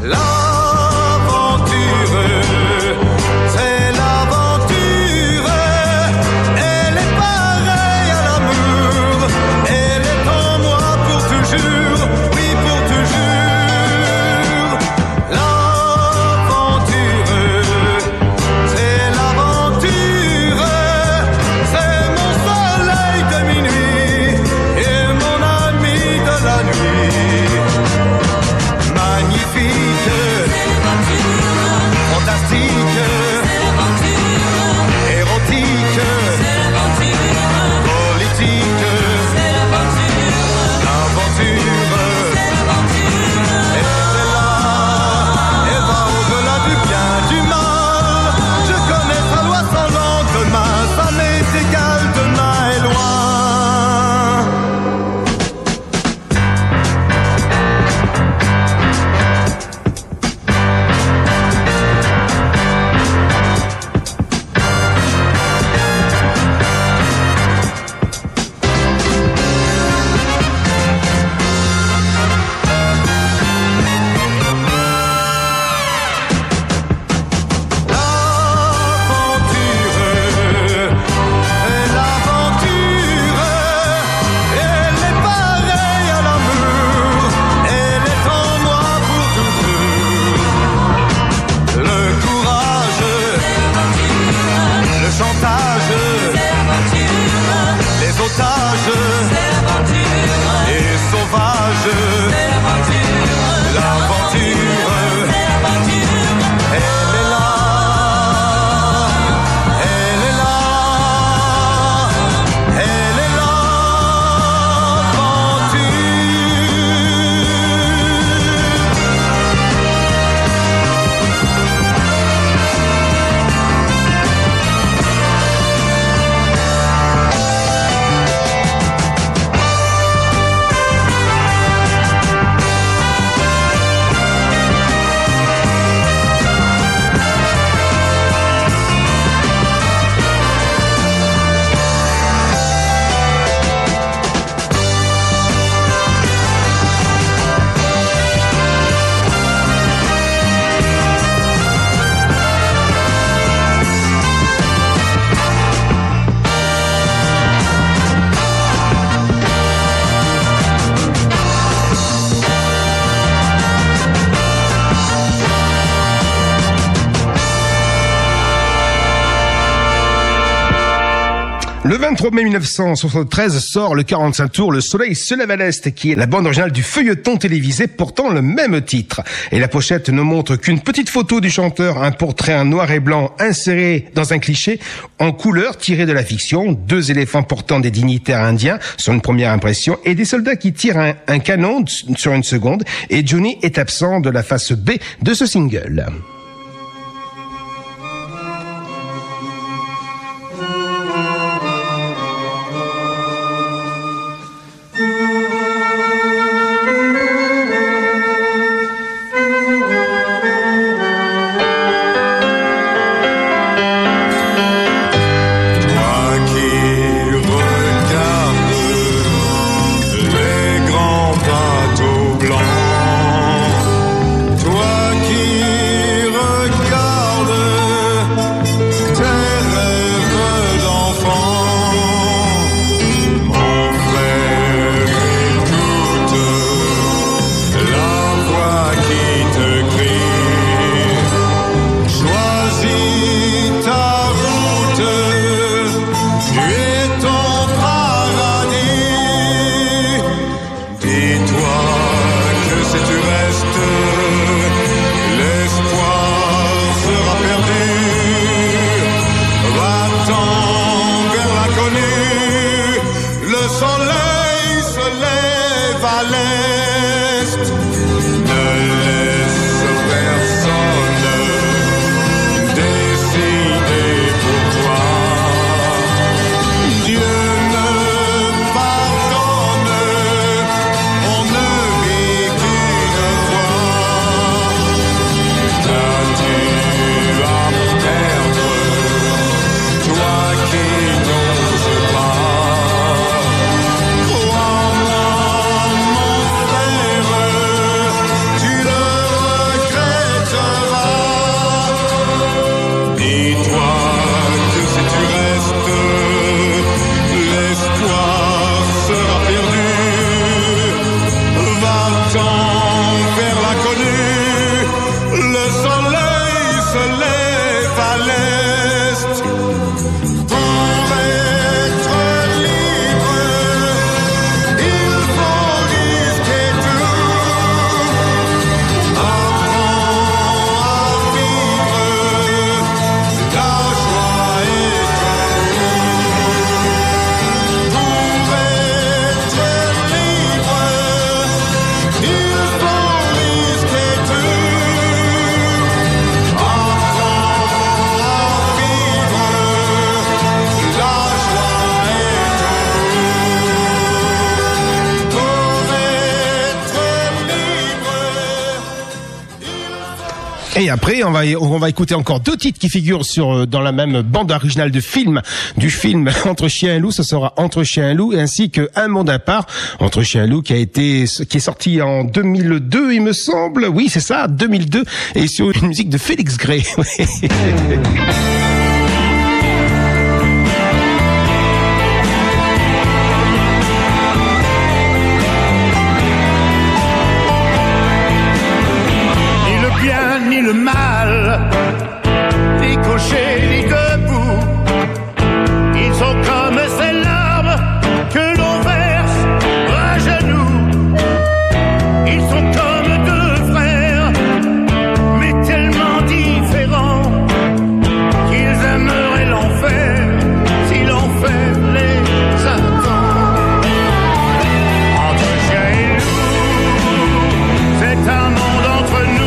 Le vingt-trois mai mille neuf cent soixante-treize sort le quarante-cinq tours Le Soleil se lève à l'Est, qui est la bande originale du feuilleton télévisé portant le même titre. Et la pochette ne montre qu'une petite photo du chanteur, un portrait en noir et blanc inséré dans un cliché en couleur tiré de la fiction, deux éléphants portant des dignitaires indiens sur une première impression et des soldats qui tirent un, un canon sur une seconde. Et Johnny est absent de la face B de ce single. Toi qui Et après, on va, on va écouter encore deux titres qui figurent sur, dans la même bande originale de film, du film Entre chien et loup. Ce sera Entre chien et loup, ainsi que Un monde à part. Entre chien et loup qui a été, qui est sorti en deux mille deux, il me semble. Oui, c'est ça, deux mille deux. Et sur une musique de Félix Gray. Ni le mal, ni couché, ni debout. Ils sont comme ces larmes que l'on verse à genoux. Ils sont comme deux frères, mais tellement différents qu'ils aimeraient l'enfer si l'enfer les attend. Entre chien et loup, c'est un monde entre nous.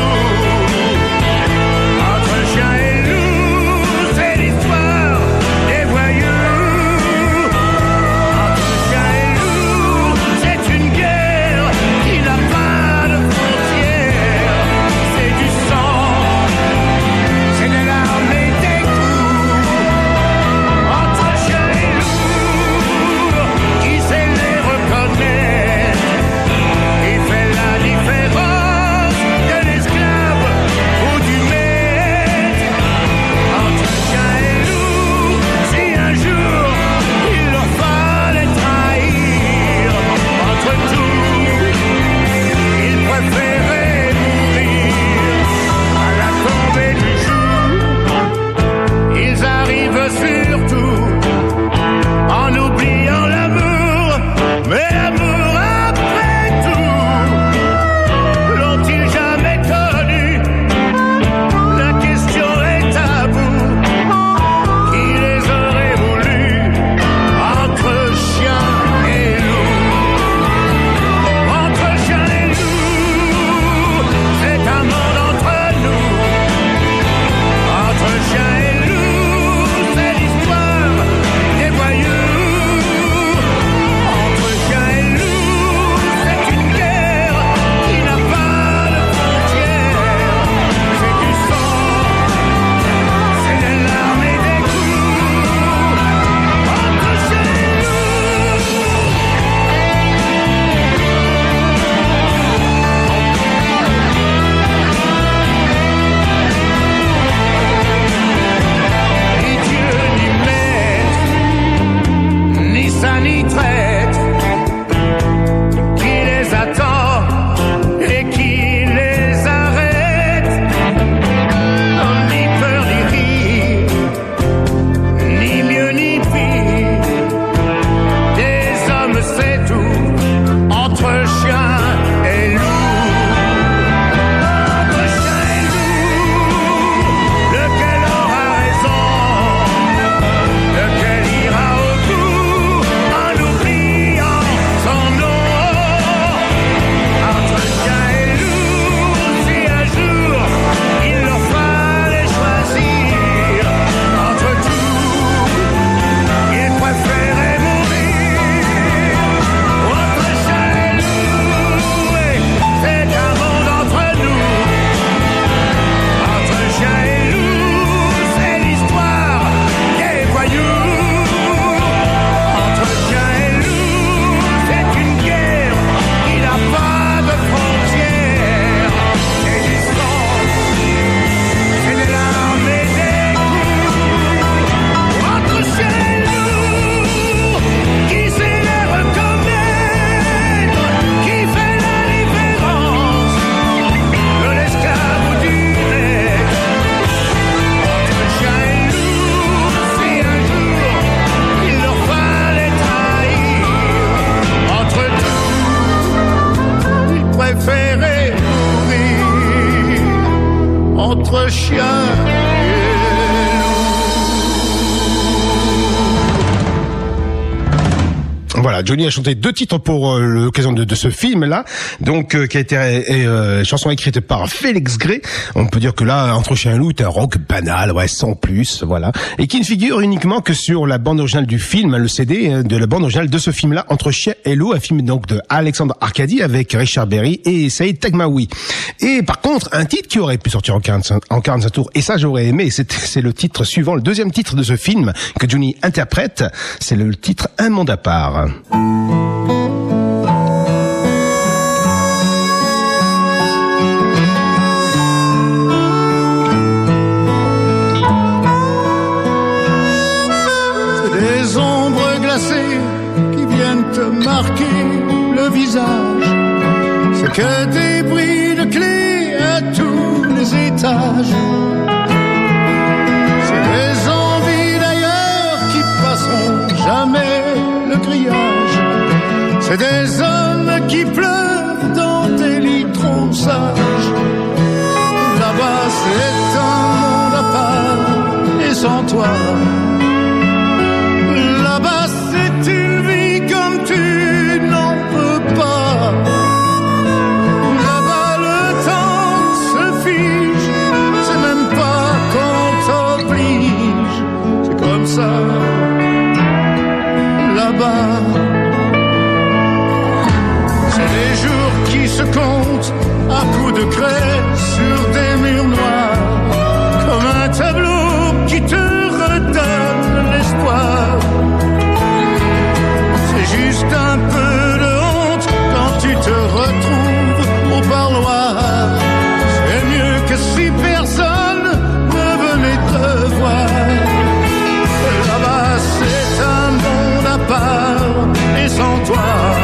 Entre chien et loup. Voilà, Johnny a chanté deux titres pour euh, l'occasion de, de ce film-là, donc euh, qui a été euh, chanson écrite par Félix Gray. On peut dire que là, Entre chien et loup, est un rock banal, ouais, sans plus, voilà, et qui ne figure uniquement que sur la bande originale du film, le C D de la bande originale de ce film-là, Entre chien et loup, un film donc de Alexandre Arcadi avec Richard Berry et Saïd Taghmaoui. Et par contre, un titre qui aurait pu sortir en quarante-cinq, en quarante-cinq tours, et ça j'aurais aimé, c'est, c'est le titre suivant, le deuxième titre de ce film que Johnny interprète, c'est le titre Un monde à part. C'est des ombres glacées qui viennent te marquer le visage. C'est que des bruits de clés à tous les étages. C'est des envies d'ailleurs qui passeront jamais le grillage. C'est des hommes qui pleurent dans des lits trop sages. Là-bas c'est un monde à part et sans toi. Là-bas c'est une vie comme tu n'en peux pas. Là-bas le temps se fige, c'est même pas qu'on t'oblige. C'est comme ça. Là-bas, c'est les jours qui se comptent à coups de craie sur des murs noirs, comme un tableau qui te redonne l'espoir. C'est juste un peu de honte quand tu te retrouves au parloir. C'est mieux que si personne ne venait te voir. Là-bas, c'est un monde à part et sans toi.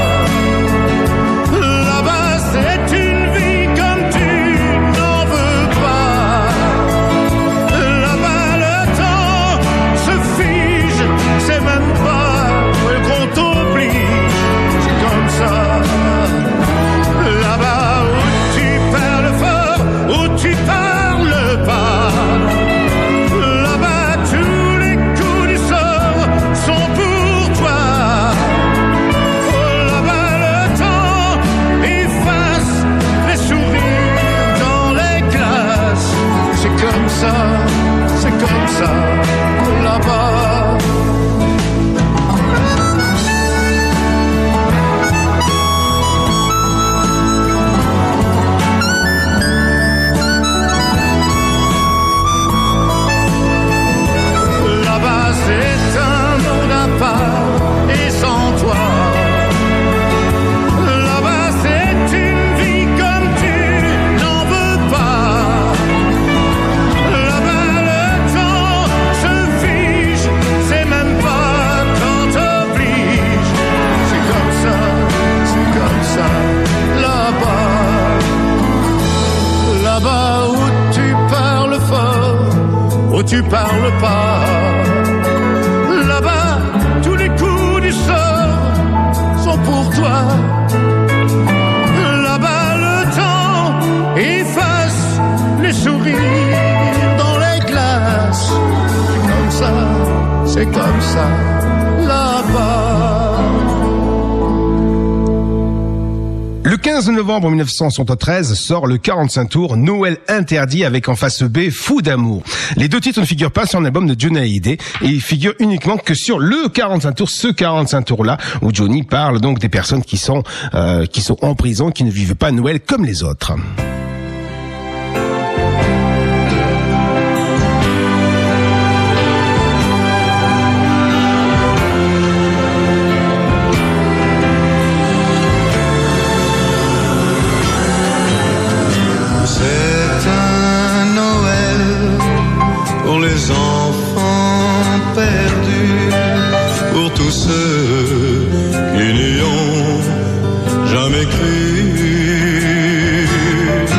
Là-bas, c'est une vie comme tu n'en veux pas. Là-bas, le temps se fige, c'est même pas qu'on t'oblige. C'est comme ça. Là-bas où tu parles fort, où tu parles pas. Là-bas, tous les coups du sort sont pour toi. Oh, là-bas, le temps efface les sourires dans les glaces. C'est comme ça, c'est comme ça, là-bas. Là-bas, c'est un monde à part et sans toi. Là-bas, c'est une vie comme tu n'en veux pas. Là-bas, le temps se fige, c'est même pas qu'on t'oblige. C'est comme ça, c'est comme ça, là-bas. Là-bas où tu parles fort, où tu parles pas. Là-bas, tous les coups du sort sont pour toi. Là-bas, le temps efface les sourires dans les glaces. C'est comme ça, c'est comme ça, là-bas. Le quinze novembre mille neuf cent soixante-treize sort le quarante-cinq tours Noël interdit avec en face B Fou d'amour. Les deux titres ne figurent pas sur l'album de Johnny Hallyday et ils figurent uniquement que sur le quarante-cinq tours, ce quarante-cinq tours-là, où Johnny parle donc des personnes qui sont euh, qui sont en prison, qui ne vivent pas Noël comme les autres. Les enfants perdus, pour tous ceux qui n'y ont jamais cru.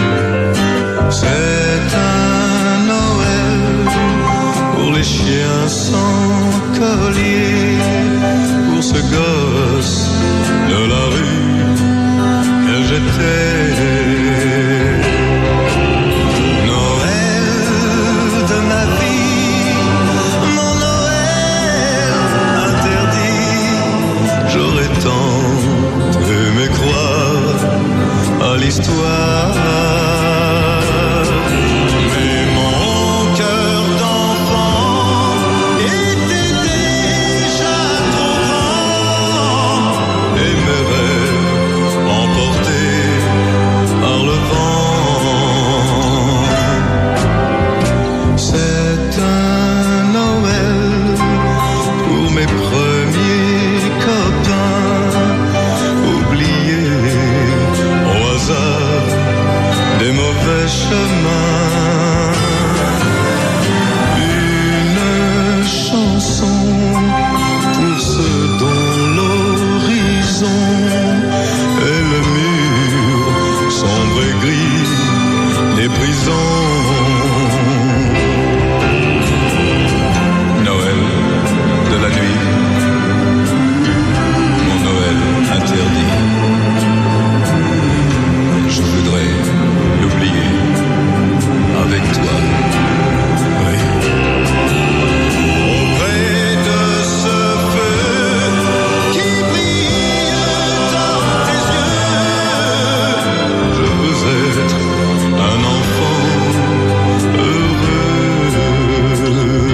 chemin. Une chanson pour ceux dont l'horizon est le mur sombre et gris des prisons. Noël de la nuit, mon Noël interdit. Je voudrais l'oublier avec toi. Oui. Auprès de ce feu qui brille dans tes yeux, je veux être un enfant heureux.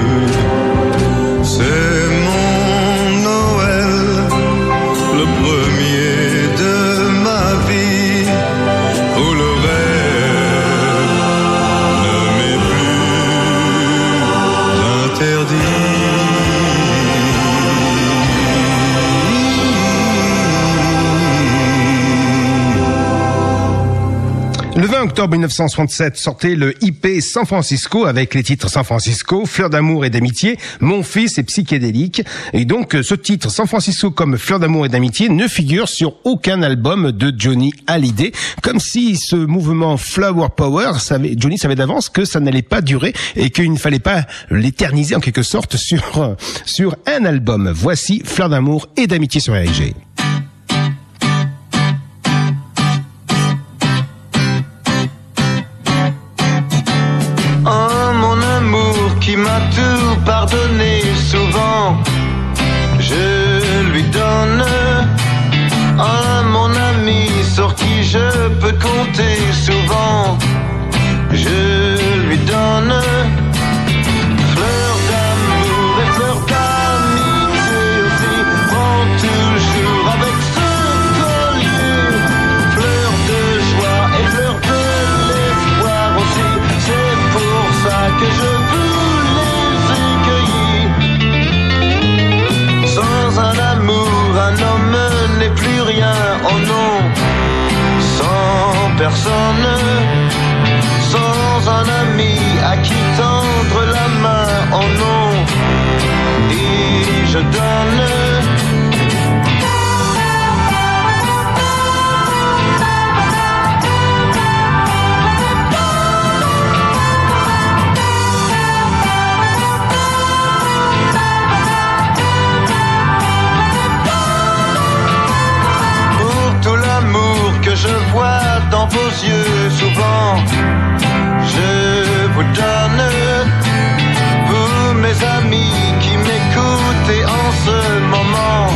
C'est mon Noël, le premier de ma vie, où le rêve ne m'est plus interdit. Le vingt octobre mille neuf cent soixante-sept sortait le I P San Francisco avec les titres San Francisco, Fleur d'amour et d'amitié, Mon fils et psychédélique. Et donc ce titre San Francisco comme Fleur d'amour et d'amitié ne figure sur aucun album de Johnny Hallyday, comme si ce mouvement Flower Power, savait, Johnny savait d'avance que ça n'allait pas durer et qu'il ne fallait pas l'éterniser en quelque sorte sur sur un album. Voici Fleur d'amour et d'amitié sur R G. Oh mon amour qui m'a tout pardonné souvent, je lui donne. Oh mon ami sur qui je peux compter souvent, je lui donne. Fleur d'amour et fleur d'amitié aussi, prends toujours avec ce collier. Fleur de joie et fleur de l'espoir aussi, c'est pour ça que je vous les ai cueillis. Sans un amour, un homme n'est plus rien, oh non. Sans personne, sans un ami à qui tendre la main, oh non. Et je donne. Je vois dans vos yeux souvent, je vous donne, vous mes amis qui m'écoutez en ce moment,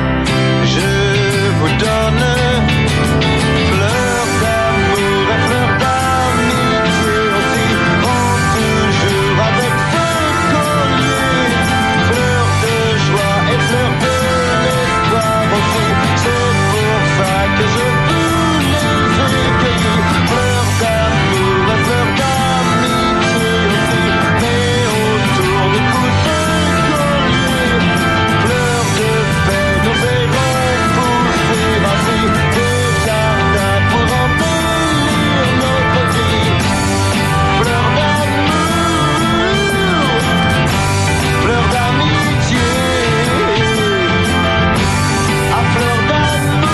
je vous donne. Fleur d'amour et fleur d'amitié aussi, prends toujours avec ce collier. Fleur de joie et fleur de l'espoir aussi, c'est pour ça que je fleur d'amour et fleur d'amitié aussi, mais autour du cou ce collier. Fleur de paix, nous verrons pousser ainsi des jardins pour embellir notre vie. Fleur d'amour, fleur d'amitié, à fleur d'amour.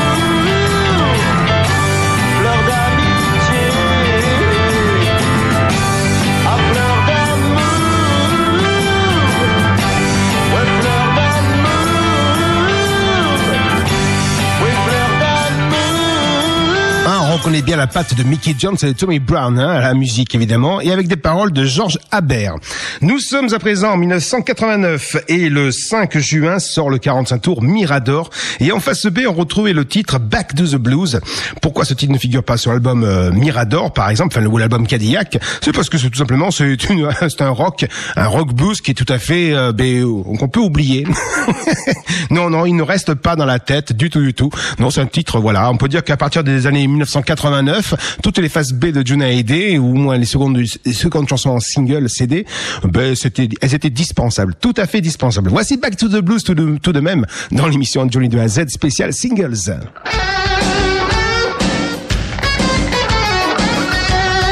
On reconnaît bien la patte de Mickey Jones et de Tommy Brown, hein, à la musique évidemment, et avec des paroles de George Haber. Nous sommes à présent en mille neuf cent quatre-vingt-neuf et le cinq juin sort le quarante-cinq tours Mirador. Et en face B, on retrouvait le titre Back to the Blues. Pourquoi ce titre ne figure pas sur l'album euh, Mirador, par exemple, enfin ou l'album Cadillac? C'est parce que c'est tout simplement c'est une c'est un rock, un rock blues qui est tout à fait euh, ben, qu'on peut oublier. non non, il ne reste pas dans la tête du tout du tout. Non, c'est un titre, voilà, on peut dire qu'à partir des années mille neuf cent quatre-vingt-neuf, toutes les phases B de Johnny Hallyday, ou au moins les secondes, les secondes chansons en single C D, ben c'était, elles étaient dispensables, tout à fait dispensables. Voici Back to the Blues tout de, tout de même dans l'émission de Johnny de A à Z spéciale singles.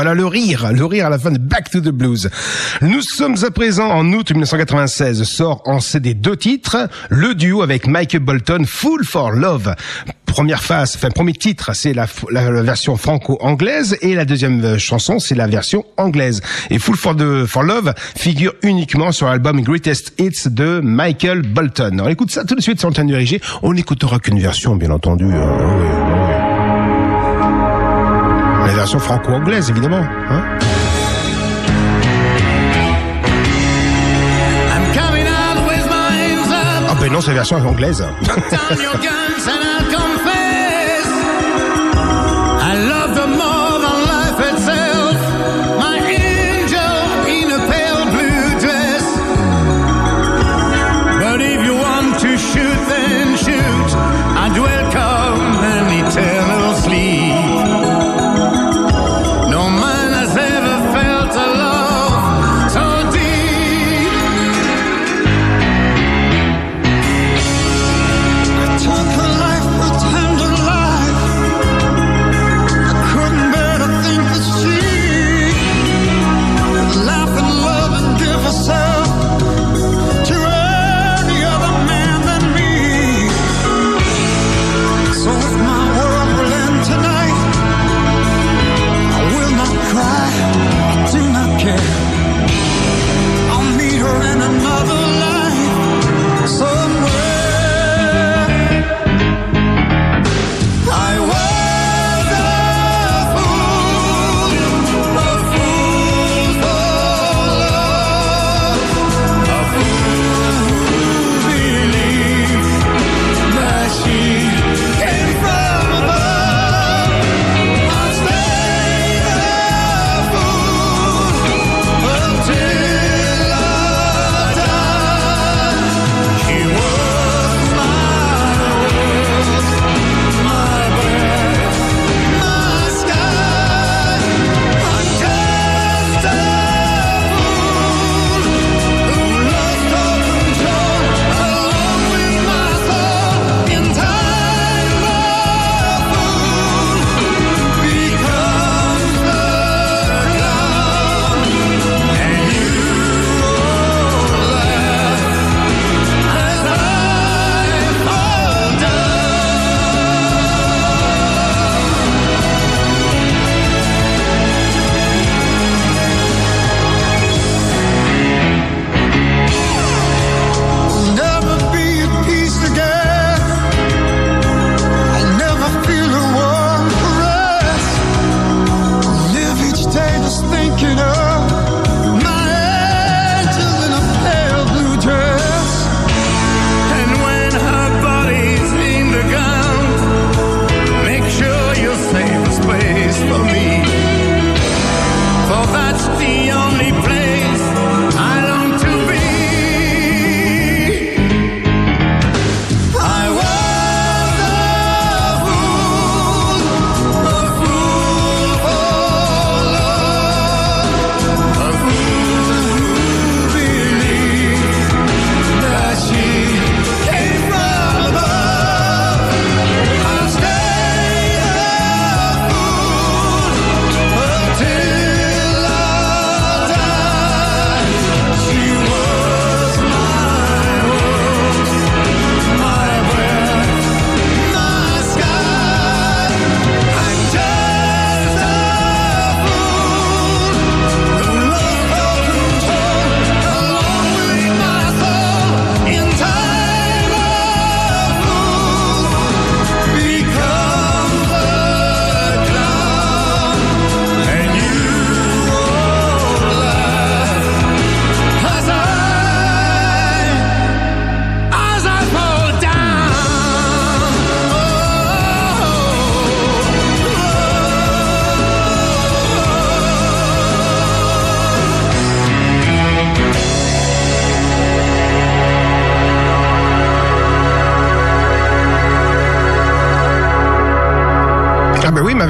Voilà le rire, le rire à la fin de Back to the Blues. Nous sommes à présent en août dix-neuf cent quatre-vingt-seize, sort en C D deux titres, le duo avec Michael Bolton, Fool for Love. Première phase, enfin premier titre, c'est la, la, la version franco-anglaise et la deuxième chanson, c'est la version anglaise. Et Fool for, the, for Love figure uniquement sur l'album Greatest Hits de Michael Bolton. On écoute ça tout de suite sur l'antenne du R G. On n'écoutera qu'une version, bien entendu. Euh, oui, oui. La version franco-anglaise, évidemment. Hein? Ah ben non, c'est la version anglaise. I love the more than life itself. My angel in a pale blue dress. But if you want to shoot, then shoot. I'd welcome an eternal sleep. No man has ever felt a love so deep. I took a life for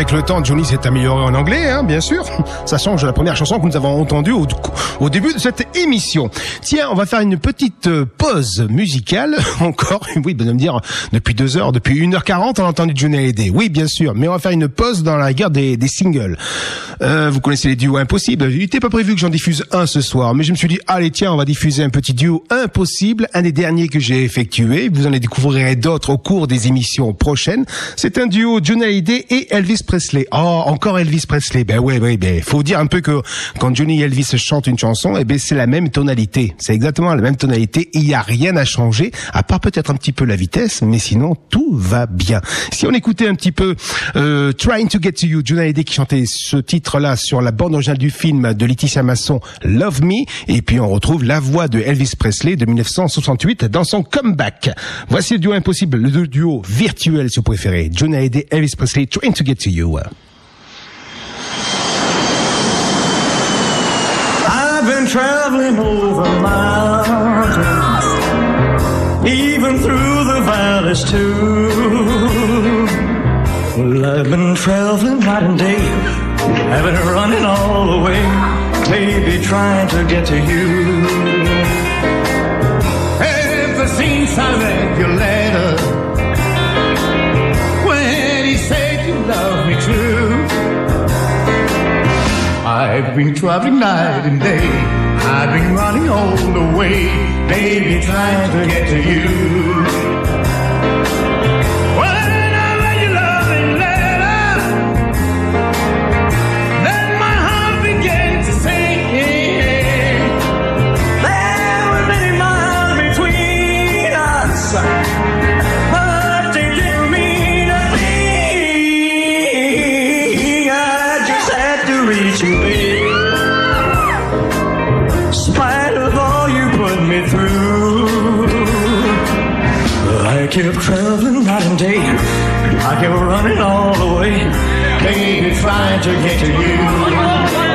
avec le temps, Johnny s'est amélioré en anglais, hein, bien sûr. Ça change de la première chanson que nous avons entendue au, au début de cette émission. Tiens, on va faire une petite pause musicale. Encore, oui, ben de me dire, depuis deux heures, depuis une heure quarante, on a entendu Johnny Hallyday. Oui, bien sûr, mais on va faire une pause dans la guerre des, des singles. Euh, vous connaissez les duos impossibles. Il n'était pas prévu que j'en diffuse un ce soir, mais je me suis dit, allez, tiens, on va diffuser un petit duo impossible, un des derniers que j'ai effectué. Vous en découvrirez d'autres au cours des émissions prochaines. C'est un duo Johnny Hallyday et Elvis Presley. Oh, encore Elvis Presley. Ben ouais, ouais, ben faut dire un peu que quand Johnny et Elvis chantent une chanson, eh ben c'est la même tonalité. C'est exactement la même tonalité. Il y a rien à changer, à part peut-être un petit peu la vitesse, mais sinon tout va bien. Si on écoutait un petit peu euh, Trying to Get to You, Johnny Hallyday qui chantait ce titre-là sur la bande originale du film de Laetitia Masson, Love Me, et puis on retrouve la voix de Elvis Presley de dix-neuf cent soixante-huit dans son comeback. Voici le duo impossible, le duo virtuel si vous préférez. Johnny Hallyday, Elvis Presley, Trying to Get to You. I've been traveling over mountains, even through the valleys too. Well, I've been traveling night and day, I've been running all the way, maybe trying to get to you. Ever since I read your letter, when he said you love me true, I've been traveling night and day, I've been running all the way, baby, trying to get to you. When I read your loving letter, then my heart began to sing. There were many miles between us, but they didn't mean a thing. I just had to reach you, baby. In spite of all you put me through, I kept traveling night and day, I kept running all the way, baby, trying to get to you.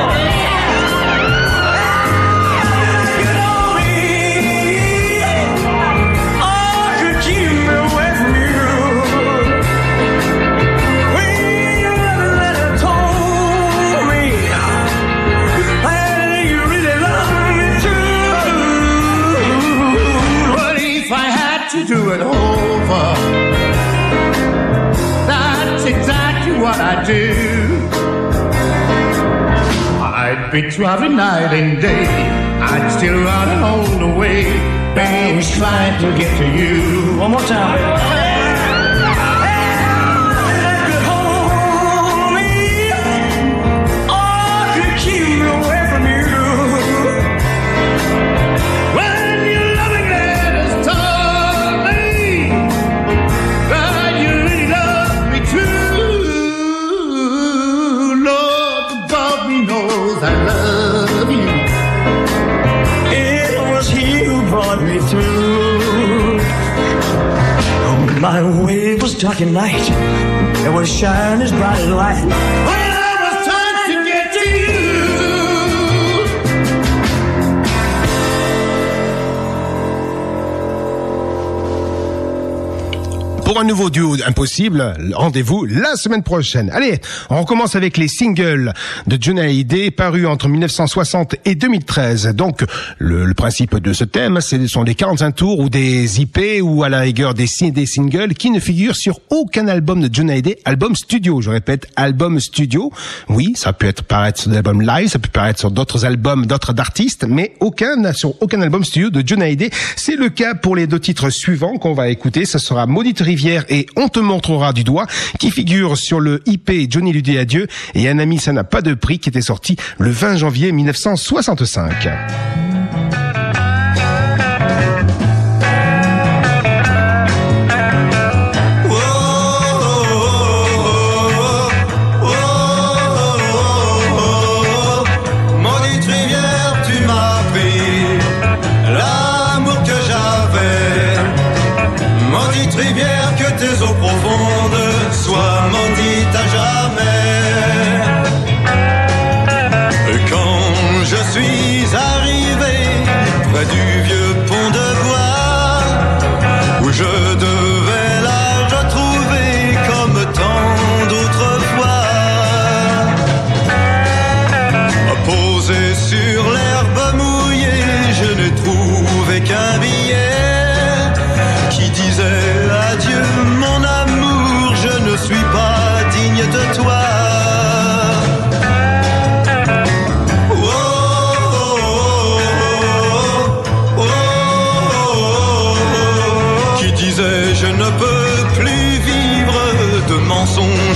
To do it over, that's exactly what I do. I'd be traveling night and day, I'd still running all the way, baby, trying to get to you. One more time. My way was dark at night, it was shining as bright as light. When I was trying to get to you. Pour un nouveau duo impossible, rendez-vous la semaine prochaine. Allez, on recommence avec les singles de Johnny Hallyday parus entre dix-neuf cent soixante et deux mille treize. Donc, le, le principe de ce thème, ce sont des quarante-cinq tours ou des I P ou à la rigueur des, des singles qui ne figurent sur aucun album de Johnny Hallyday, album studio. Je répète, album studio. Oui, ça peut être paraître sur des albums live, ça peut paraître sur d'autres albums, d'autres d'artistes, mais aucun sur aucun album studio de Johnny Hallyday. C'est le cas pour les deux titres suivants qu'on va écouter. Ce sera Maudite Rivière et On te montrera du doigt, qui figure sur le I P Johnny lui dit adieu, et Un ami ça n'a pas de prix, qui était sorti le vingt janvier mille neuf cent soixante-cinq. Je devais la retrouver comme tant d'autres fois.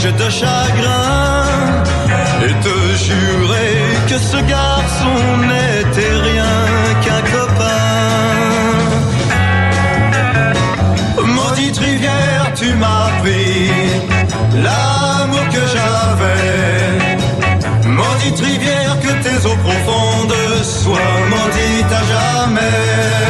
rouge de chagrin et te jurer que ce garçon n'était rien qu'un copain. Maudite rivière, tu m'as pris l'amour que j'avais. Maudite rivière, que tes eaux profondes soient maudites à jamais.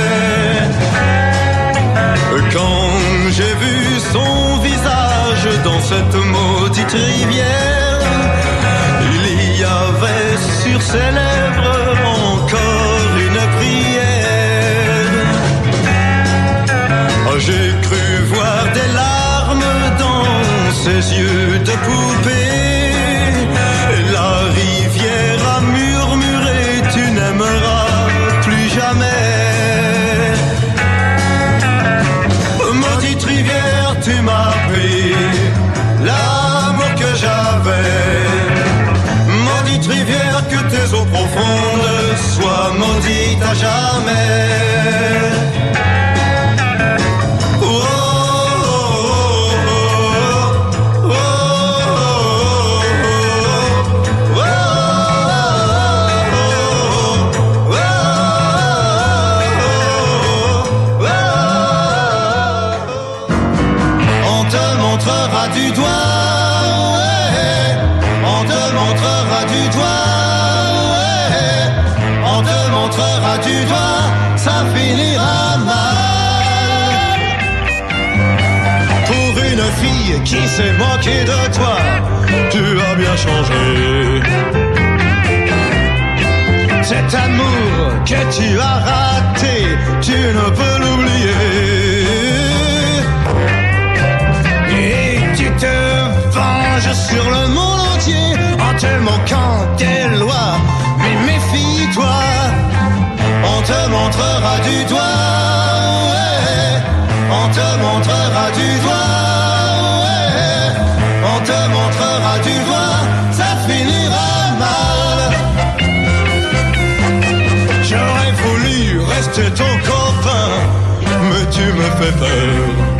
Quand j'ai vu son visage dans cette maudite rivière, il y avait sur ses lèvres encore une prière. Oh, j'ai cru voir des larmes dans ses yeux de poupée. Et la rivière a murmuré, tu n'aimeras plus jamais. Maudite rivière, tu m'as pris l'amour que j'avais. Maudite rivière, que tes eaux profondes soient maudites à jamais. Du doigt, ouais. On te montrera du doigt, ouais. On te montrera du doigt, ça finira mal. Pour une fille qui s'est moquée de toi, tu as bien changé. Cet amour que tu as raté, tu ne peux l'oublier. Tu te venges sur le monde entier en te moquant des lois. Mais méfie-toi, on te montrera du doigt, ouais. On te montrera du doigt, ouais. On te montrera du doigt, ça finira mal. J'aurais voulu rester ton copain, mais tu me fais peur.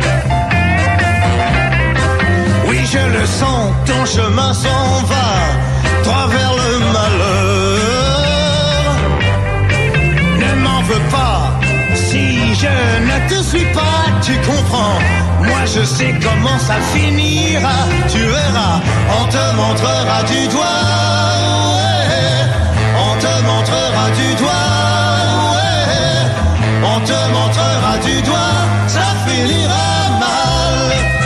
Je le sens, ton chemin s'en va, droit vers le malheur. Ne m'en veux pas, si je ne te suis pas, tu comprends. Moi je sais comment ça finira, tu verras. On te montrera du doigt, ouais. On te montrera du doigt, ouais. On te montrera du doigt, ça finira mal.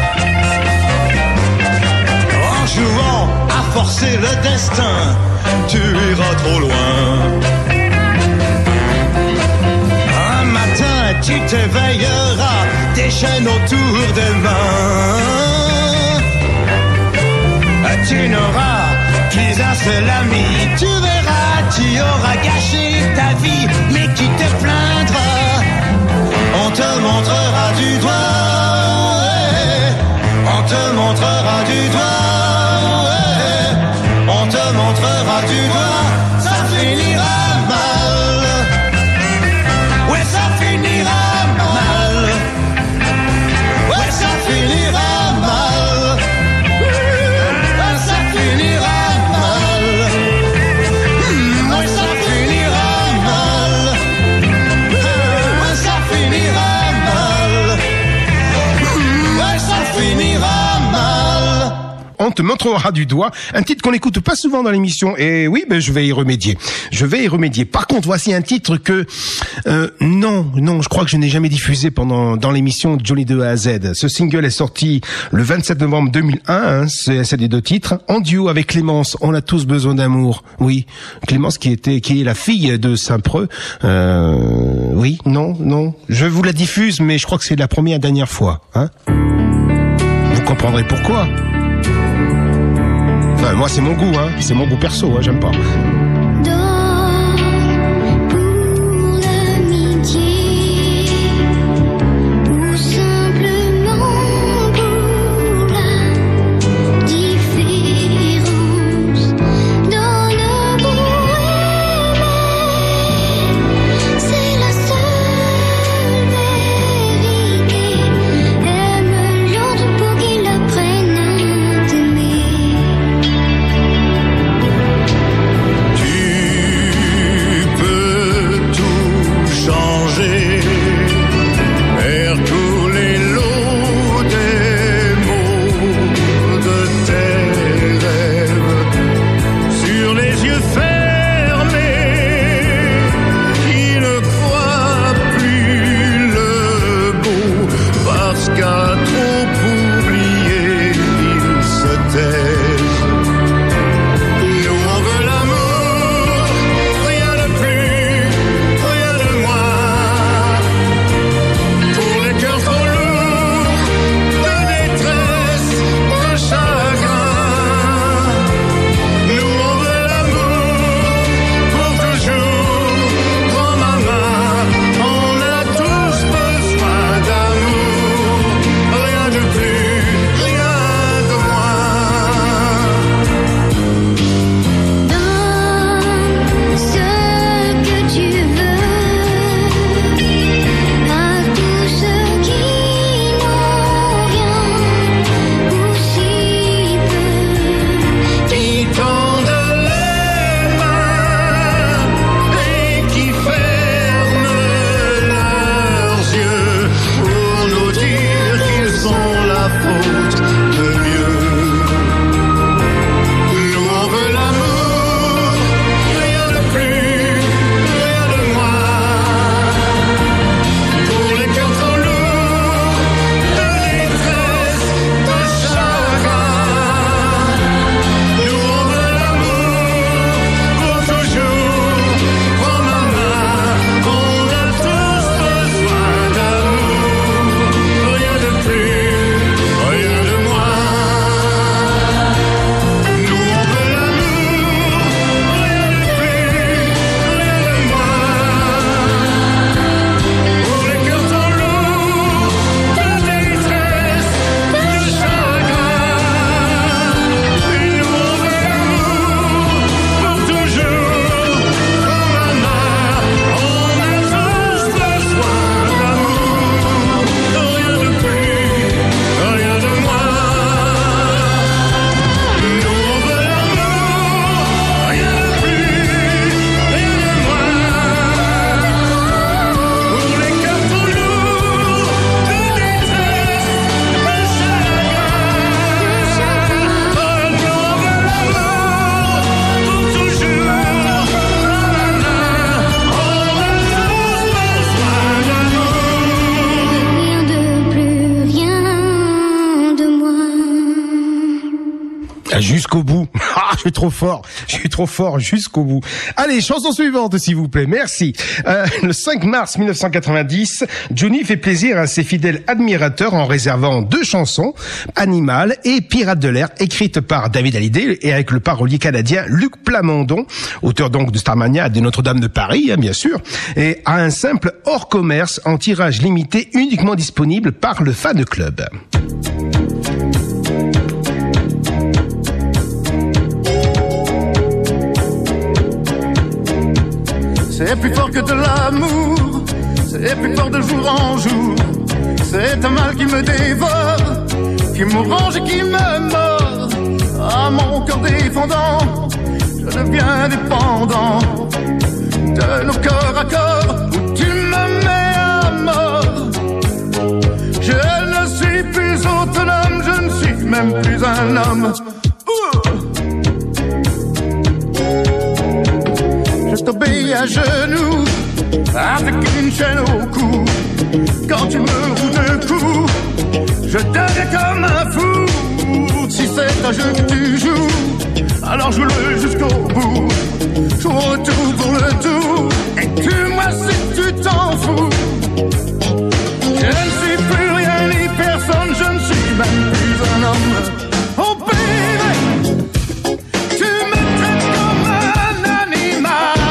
Jouant à forcer le destin, tu iras trop loin. Un matin, tu t'éveilleras, des chaînes autour des mains. Tu n'auras plus un seul ami, tu verras, tu auras gâché ta vie, mais qui te plaindra? On te montrera du doigt, ouais. On te montrera du doigt. On te montrera du doigt, ça finira mal. Ouais, ça finira mal. Ouais, ça finira mal. Ouais, ça finira mal. Ouais, ça finira mal. Ouais, ça finira mal. Ouais, ça finira mal. On te montrera du doigt, un titre qu'on n'écoute pas souvent dans l'émission, et oui, ben je vais y remédier. Je vais y remédier. Par contre, voici un titre que euh, non, non, je crois que je n'ai jamais diffusé pendant dans l'émission Johnny de A à Z. Ce single est sorti le vingt-sept novembre deux mille un. Hein, c'est, c'est des deux titres en duo avec Clémence. On a tous besoin d'amour. Oui, Clémence qui était, qui est la fille de Saint-Preux. Euh, oui, non, non. Je vous la diffuse, mais je crois que c'est la première et dernière fois. Hein. Vous comprendrez pourquoi. Enfin, moi, c'est mon goût, hein. C'est mon goût perso, hein. J'aime pas. Aime l'autre pour qu'il apprenne à t'aimer. jusqu'au bout. Ah, je suis trop fort. Je suis trop fort jusqu'au bout. Allez, chanson suivante, s'il vous plaît. Merci. Euh, le cinq mars mille neuf cent quatre-vingt-dix, Johnny fait plaisir à ses fidèles admirateurs en réservant deux chansons, Animal et Pirates de l'air, écrites par David Hallyday et avec le parolier canadien Luc Plamondon, auteur donc de Starmania et de Notre-Dame de Paris, hein, bien sûr, et à un simple hors commerce en tirage limité uniquement disponible par le Fan Club. C'est plus fort que de l'amour, c'est plus fort de jour en jour. C'est un mal qui me dévore, qui me ronge et qui me mord. À mon cœur défendant, je deviens dépendant de nos corps à corps, où tu me mets à mort. Je ne suis plus autonome, je ne suis même plus un homme. Ouh. Je t'obéis à genoux, avec une chaîne au cou. Quand tu me roules de coups, je deviens comme un fou. Si c'est un jeu que tu joues, alors joue-le jusqu'au bout. Joue au tout pour le tout, et tue-moi si tu t'en fous. Je ne suis plus rien ni personne, je ne suis même plus un homme. Oh baby, tu me traites comme un animal.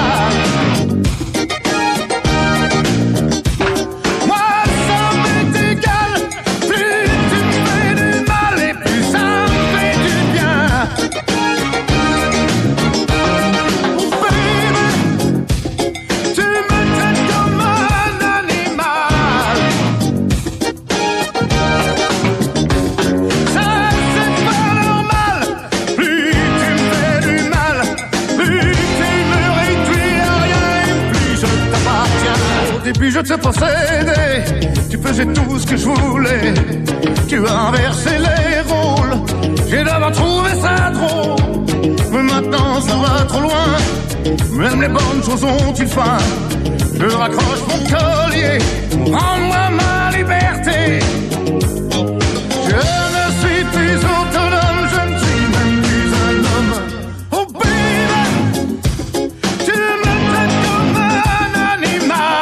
Et puis je te possédais, tu faisais tout ce que je voulais. Tu as inversé les rôles, j'ai d'abord trouvé ça drôle. Mais maintenant ça va trop loin, même les bonnes choses ont une fin. Je raccroche mon collier, rends-moi ma liberté. Je ne suis plus autonome, je ne suis même plus un homme. Oh baby, tu me traites comme un animal.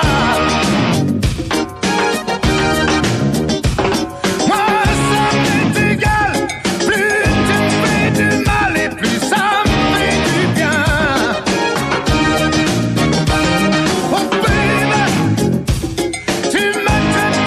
Tu me traites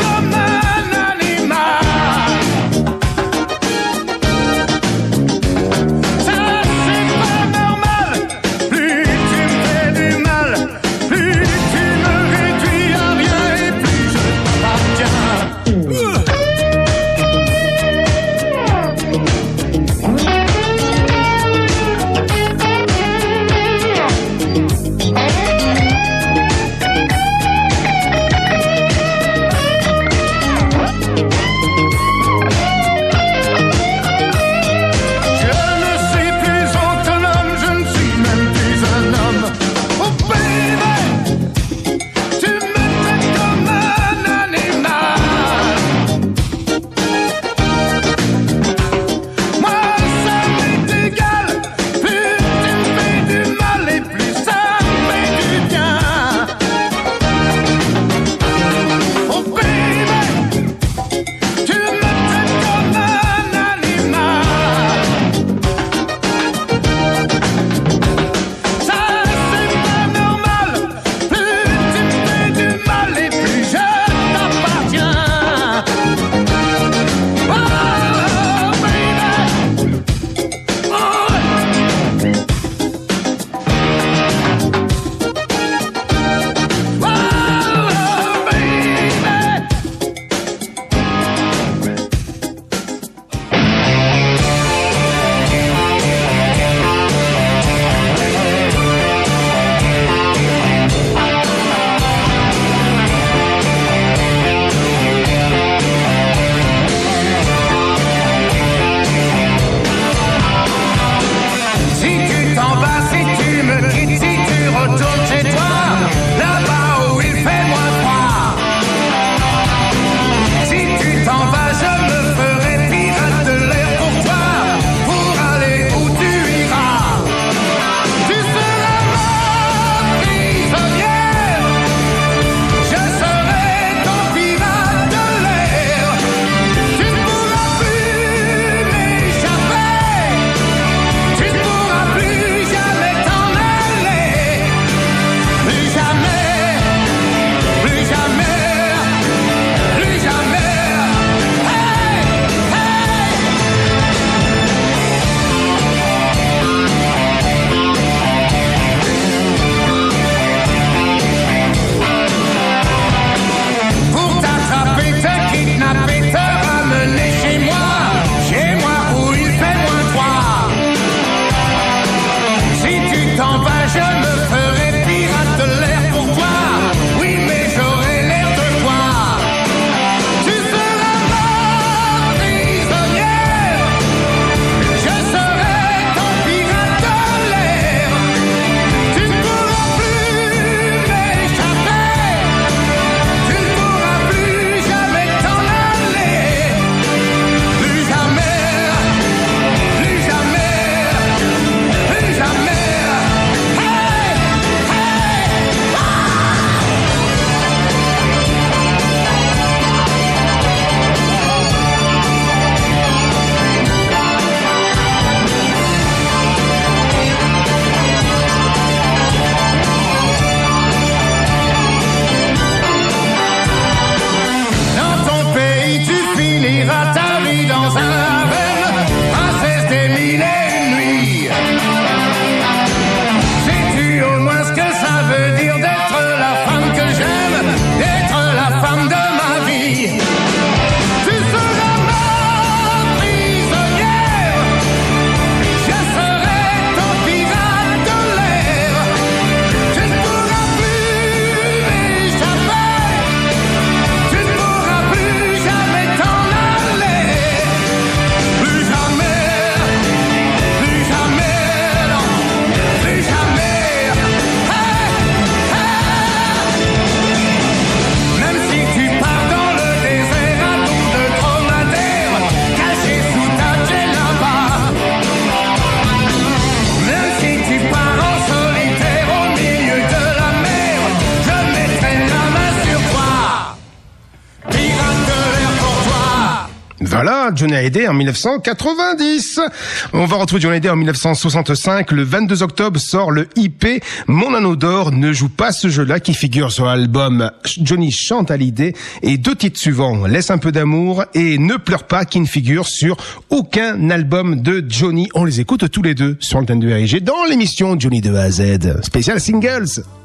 Voilà, Johnny Hallyday en dix-neuf cent quatre-vingt-dix. On va retrouver Johnny Hallyday en dix-neuf cent soixante-cinq. Le vingt-deux octobre sort le I P Mon Anneau d'Or ne joue pas ce jeu-là, qui figure sur l'album Johnny chante Hallyday, et deux titres suivants, Laisse un peu d'amour et Ne pleure pas, qui ne figurent sur aucun album de Johnny. On les écoute tous les deux sur l'antenne de R I G dans l'émission Johnny de A à Z, spécial singles.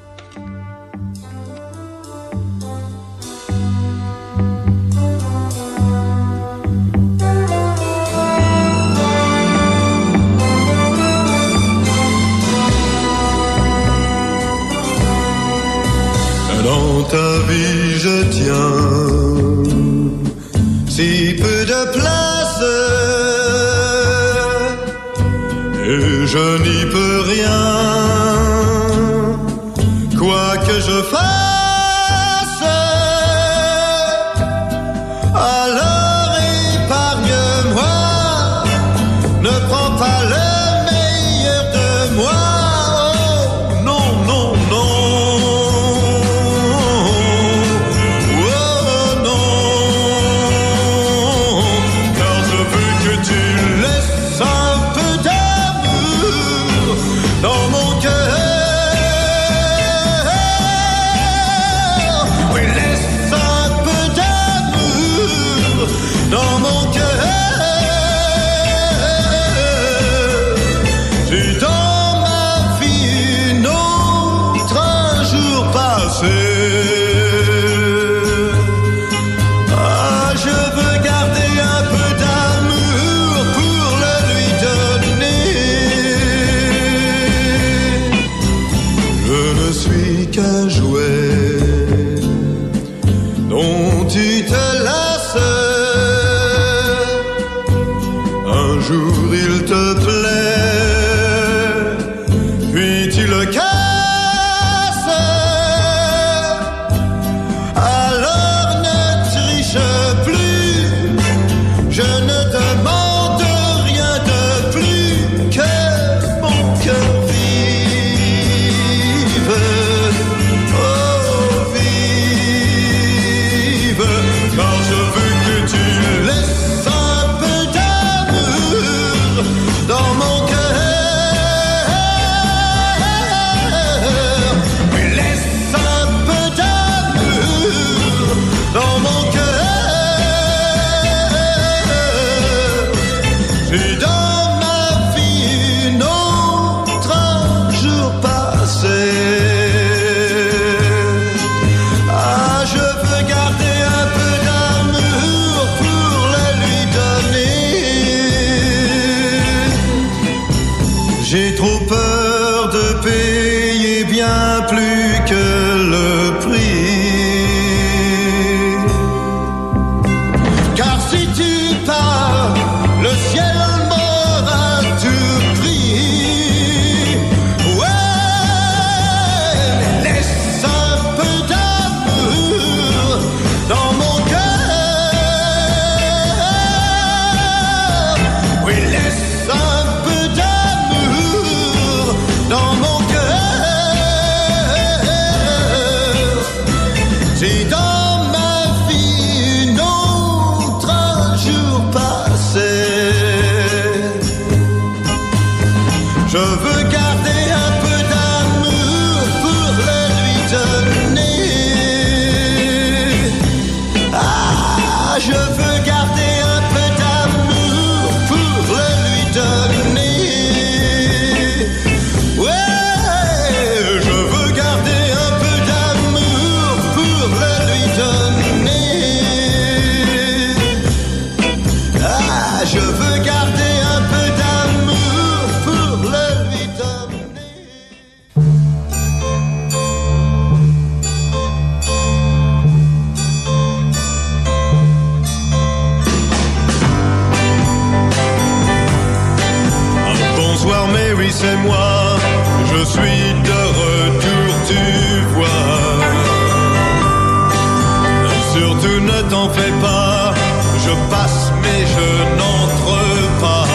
Dans ta vie je tiens si peu de place et je n'y peux rien, quoi que je fasse. Alors épargne-moi, ne prends pas le meilleur de moi. Oh, non, non, non. C'est moi, je suis de retour, tu vois. Surtout ne t'en fais pas, je passe mais je n'entre pas.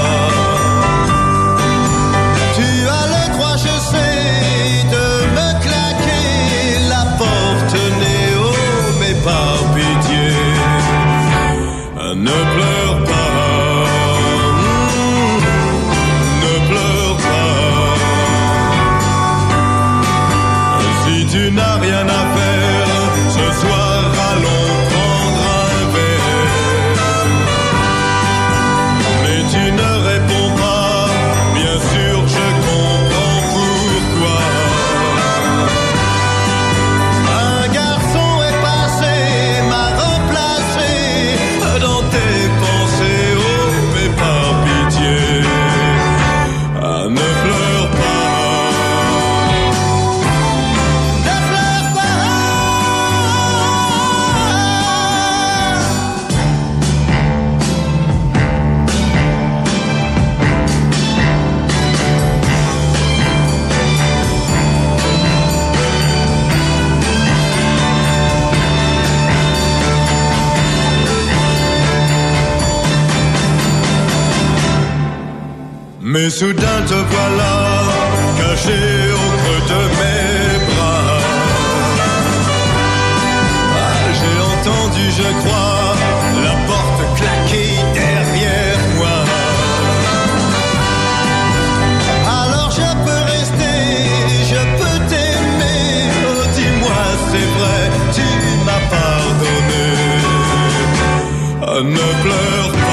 Tu as le droit, je sais, de me claquer la porte, Néo, mais par pitié, ne pleure. Mais soudain te voilà, caché au creux de mes bras. Ah, j'ai entendu, je crois, la porte claquer derrière moi. Alors je peux rester, je peux t'aimer. Oh, dis-moi, c'est vrai, tu m'as pardonné. Ah, ne pleure pas.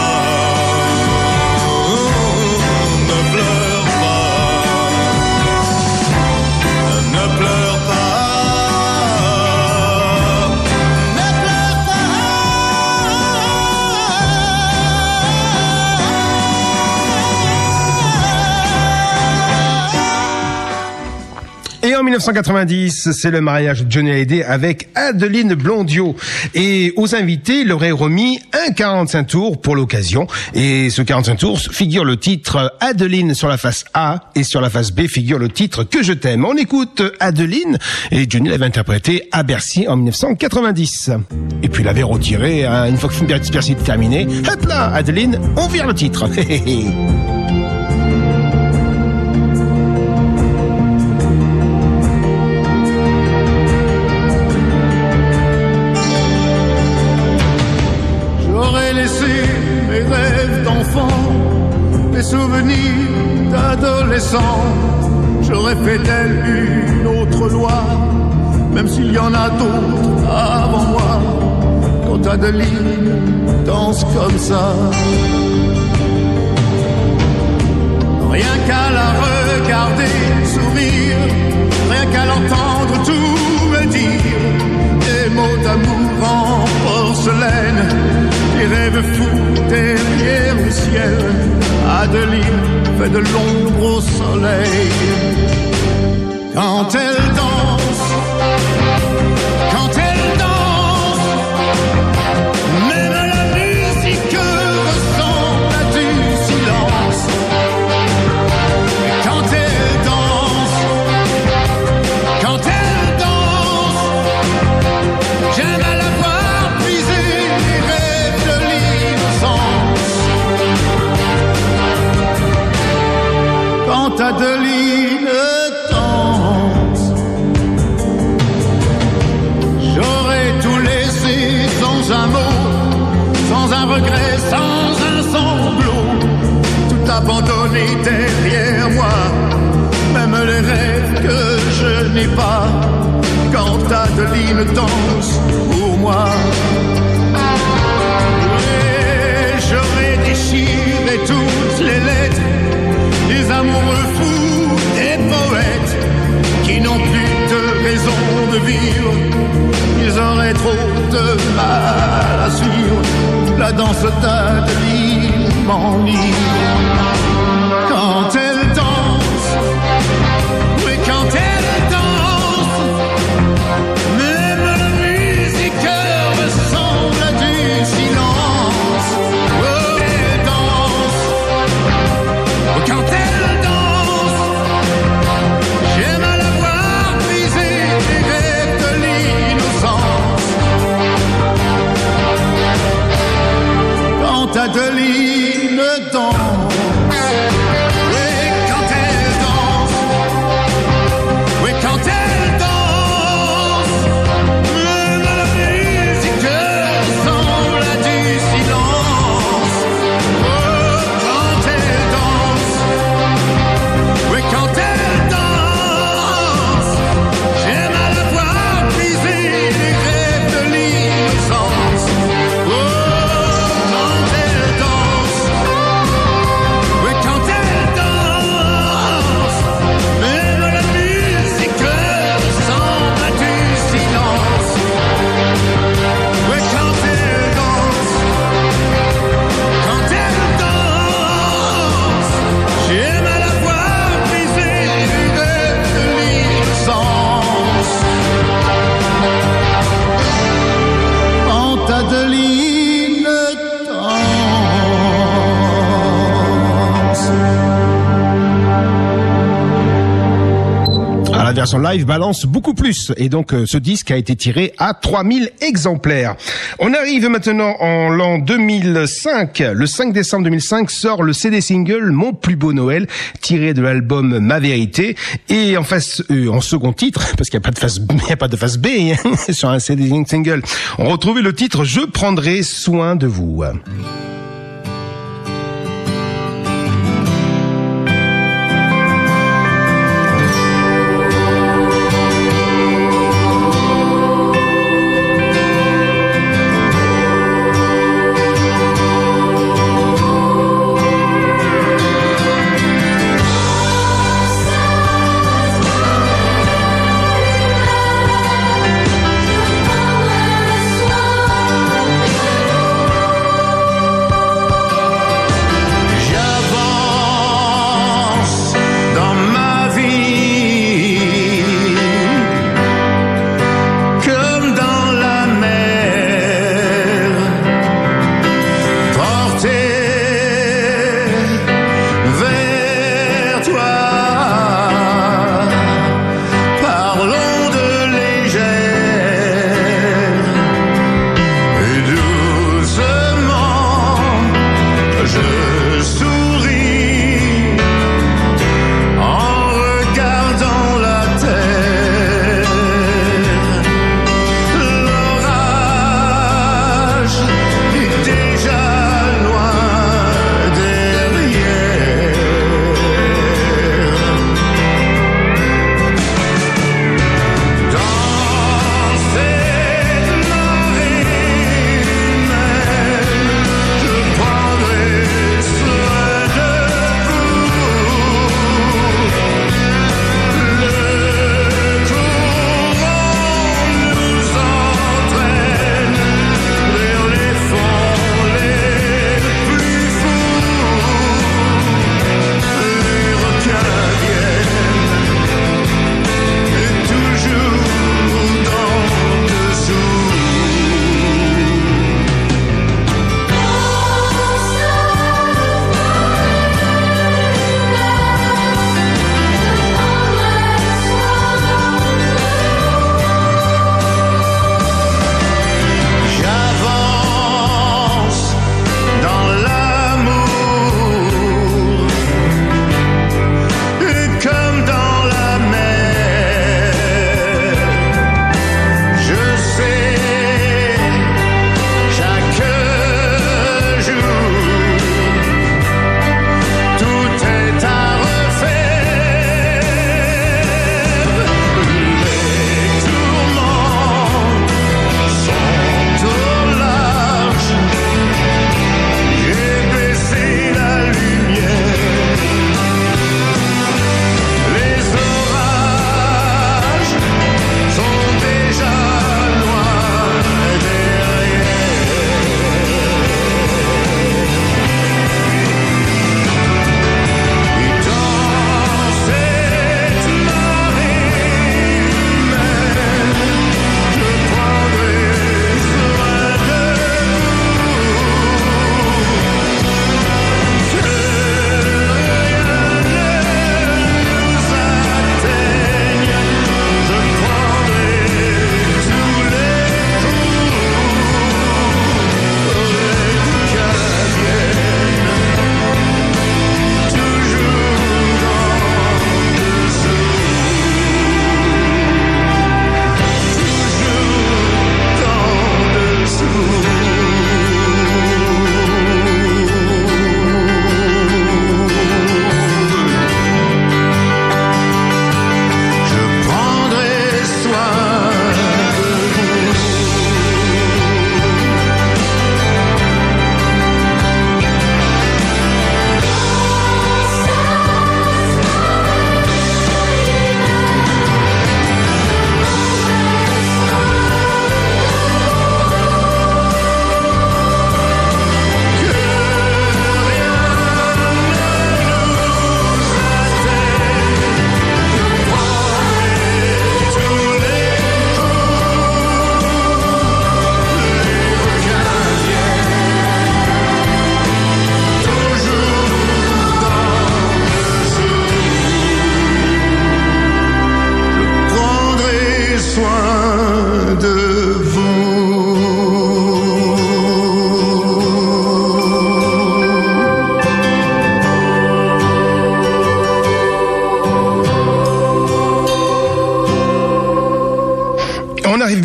Et en dix-neuf cent quatre-vingt-dix, c'est le mariage de Johnny Hallyday avec Adeline Blondiot. Et aux invités, il leur est remis un quarante-cinq tours pour l'occasion. Et ce quarante-cinq tours figure le titre Adeline sur la face A et sur la face B figure le titre Que je t'aime. On écoute Adeline et Johnny l'avait interprété à Bercy en dix-neuf cent quatre-vingt-dix. Et puis il l'avait retiré hein, une fois que Bercy était terminé. Hop là, Adeline, on vire le titre. Mes souvenirs d'adolescent, j'aurais fait d'elle une autre loi, même s'il y en a d'autres avant moi. Quand Adeline danse comme ça, rien qu'à la regarder sourire, rien qu'à l'entendre tout me dire, des mots d'amour en porcelaine, des rêves fous derrière le ciel. Adeline fait de l'ombre au soleil. Quand elle danse, quand elle danse, même la musique ressemble à du silence. Quand elle danse, quand elle danse, j'aime à la voir briser les rêves de l'innocence. Quand Adeline danse, j'aurais tout laissé sans un mot, sans un regret, sans un sanglot, tout abandonné derrière moi, même les rêves que je n'ai pas. Quand Adeline danse pour moi, et j'aurais déchiré toutes les lettres des amoureux fous, des poètes qui n'ont plus de raison de vivre. Ils auraient trop de mal à suivre la danse d'Adeline m'enivre. Quand elle danse, oui quand elle danse, même la musique ressemble à du silence. Oh, elle danse, quand elle danse, j'aime à la voir briser les rêves de l'innocence. Quand Adeline danse, oui, version live balance beaucoup plus. Et donc, euh, ce disque a été tiré à trois mille exemplaires. On arrive maintenant en l'an deux mille cinq. Le cinq décembre deux mille cinq sort le C D single Mon plus beau Noël, tiré de l'album Ma vérité. Et en face, euh, en second titre, parce qu'il n'y a pas de face, il n'y a pas de face B hein, sur un C D single, on retrouvait le titre Je prendrai soin de vous.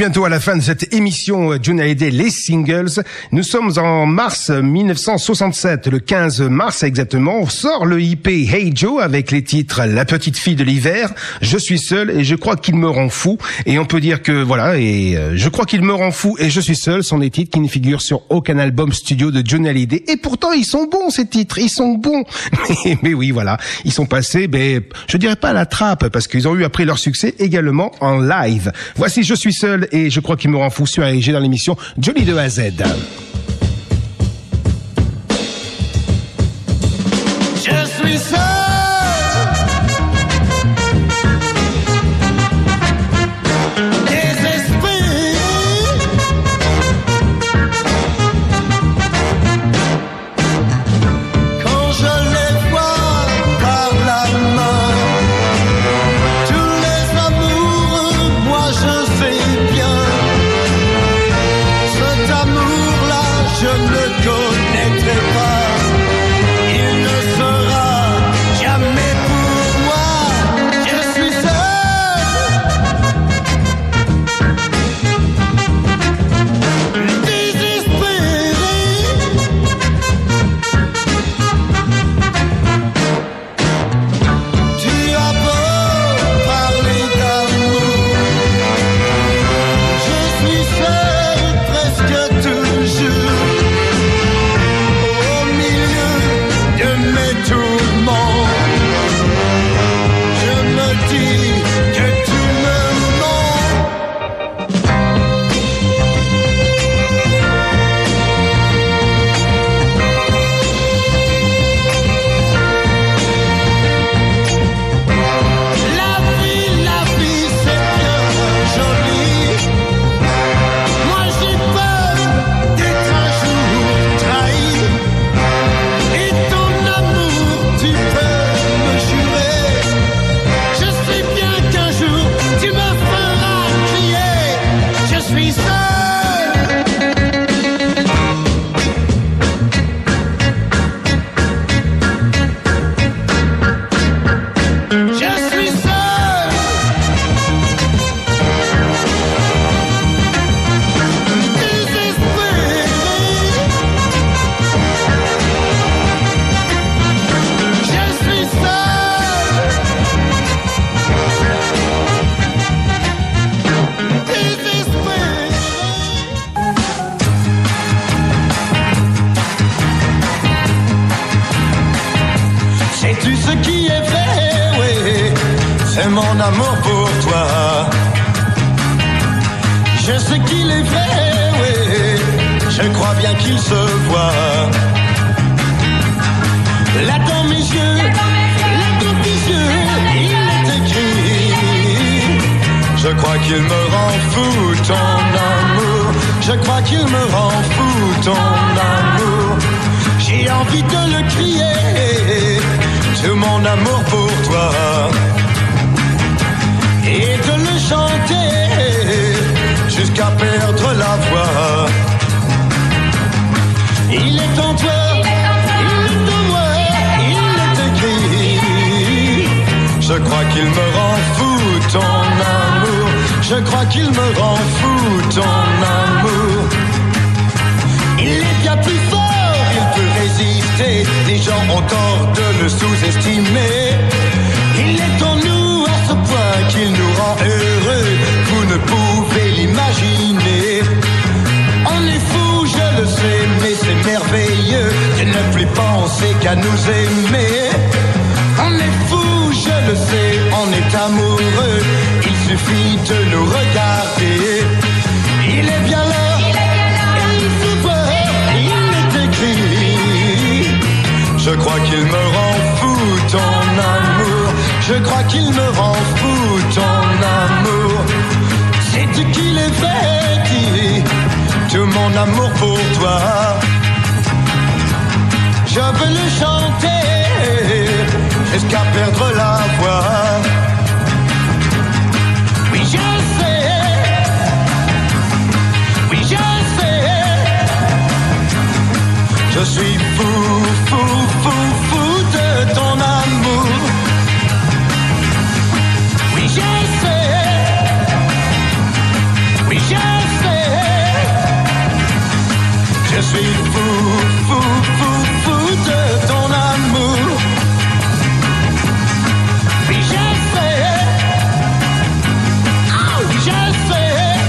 bientôt à la fin de cette émission Johnny Hallyday, les singles. Nous sommes en mars mille neuf cent soixante-sept, le quinze mars exactement. On sort le I P Hey Joe avec les titres La petite fille de l'hiver, Je suis seul et je crois qu'il me rend fou. Et on peut dire que voilà, et euh, Je crois qu'il me rend fou et Je suis seul sont des titres qui ne figurent sur aucun album studio de Johnny Hallyday. Et pourtant ils sont bons ces titres, ils sont bons. Mais, mais oui voilà, ils sont passés, ben je dirais pas à la trappe parce qu'ils ont eu après leur succès également en live. Voici Je suis seul et Je crois qu'il me rend fou sur A E G dans l'émission Johnny de A à Z. Je suis seul. Mon amour pour toi, je sais qu'il est vrai, oui, je crois bien qu'il se voit. Là dans mes yeux, là dans tes yeux, il est écrit. Je crois qu'il me rend fou ton amour, je crois qu'il me rend fou ton amour. J'ai envie de le crier, tout mon amour pour toi. Et de le chanter jusqu'à perdre la voix. Il est en toi, il est en moi, il est écrit. Je crois qu'il me rend fou ton amour, je crois qu'il me rend fou ton amour. Il est bien plus fort, il peut résister, les gens ont tort de le sous-estimer. Il est en nous à ce point qu'il nous rend heureux, vous ne pouvez l'imaginer. On est fou, je le sais, mais c'est merveilleux de ne plus penser qu'à nous aimer. On est fou, je le sais, on est amoureux, il suffit de nous regarder. Il est bien là, il se voit, il est écrit. Je crois qu'il me rend fou ton amour, je crois qu'il me rend fou ton amour. Sais-tu qu'il est vrai, dit tout mon amour pour toi. Je veux le chanter jusqu'à perdre la voix. Oui, je sais, oui, je sais. Je suis fou, fou, fou, fou de ton amour. Oui, je sais, oui, je Je suis fou, fou, fou, fou de ton amour. Oui, je sais. Oh, je sais.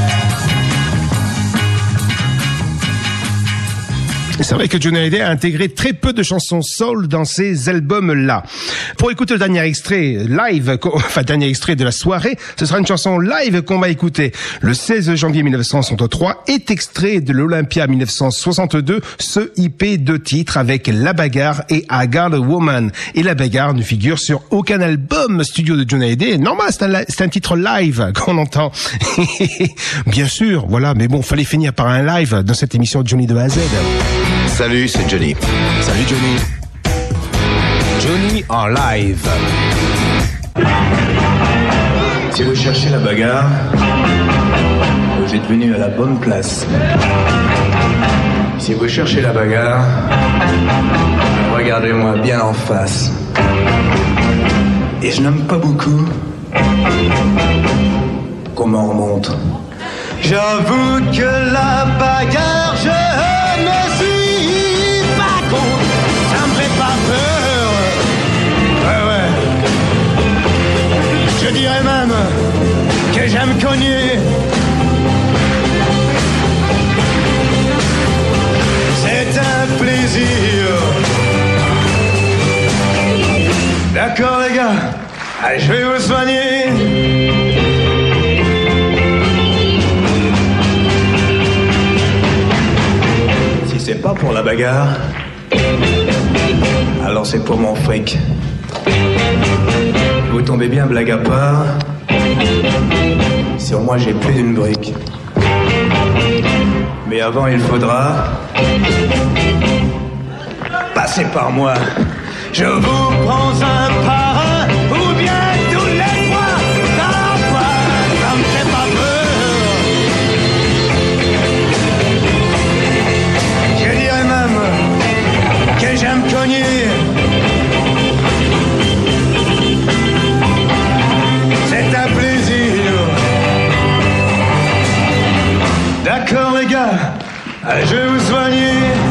C'est vrai que Johnny Hallyday a intégré très peu de chansons soul dans ces albums-là. Pour écouter le dernier extrait live, enfin dernier extrait de la soirée, ce sera une chanson live qu'on va écouter. Le seize janvier mille neuf cent soixante-trois est extrait de l'Olympia mille neuf cent soixante-deux, ce I P de titre avec La Bagarre et I Got a Woman. Et La Bagarre ne figure sur aucun album studio de Johnny Hallyday. Normal, c'est un, c'est un titre live qu'on entend. Bien sûr, voilà, mais bon, fallait finir par un live dans cette émission de Johnny de A à Z. Salut, c'est Johnny. Salut Johnny. Johnny en live. Si vous cherchez la bagarre, vous êtes venu à la bonne place. Si vous cherchez la bagarre, regardez-moi bien en face. Et je n'aime pas beaucoup qu'on m'en remonte. J'avoue que la bagarre, je ne suis pas con. Ça me fait pas peur. Ouais, ouais. Je dirais même que j'aime cogner. C'est un plaisir. D'accord les gars, allez, je vais vous soigner. C'est pas pour la bagarre, alors c'est pour mon fric. Vous tombez bien, blague à part. Sur moi j'ai plus d'une brique. Mais avant il faudra passer par moi. Je vous prends un par un, ou bien tous les trois. Ça va, ça me fait pas peur. Je dirais même que j'aime cogner. C'est un plaisir. D'accord les gars, allez, je vais vous soigner.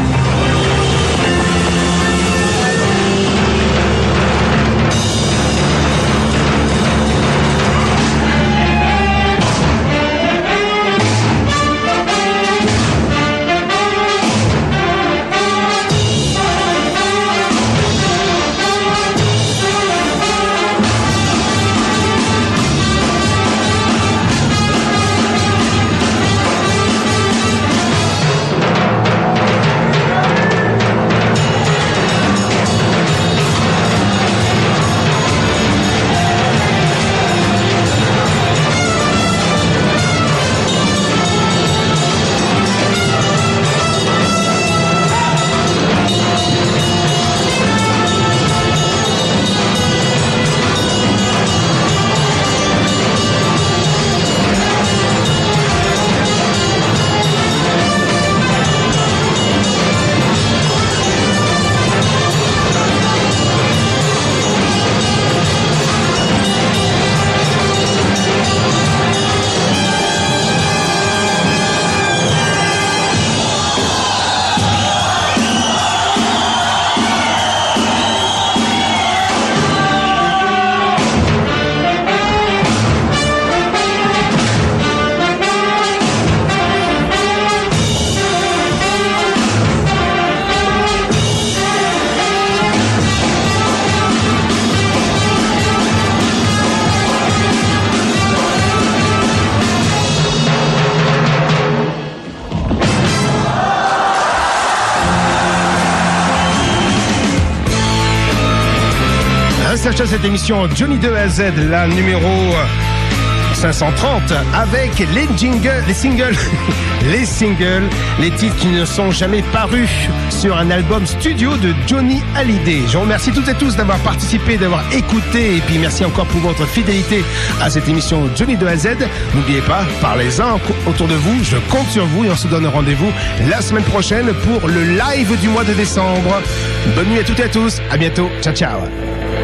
Sacha, cette émission Johnny de A à Z, la numéro cinq cent trente, avec les jingles, les singles, les singles, les titres qui ne sont jamais parus sur un album studio de Johnny Hallyday. Je vous remercie toutes et tous d'avoir participé, d'avoir écouté, et puis merci encore pour votre fidélité à cette émission Johnny de A à Z. N'oubliez pas, parlez-en autour de vous, je compte sur vous et on se donne rendez-vous la semaine prochaine pour le live du mois de décembre. Bonne nuit à toutes et à tous, à bientôt, ciao ciao.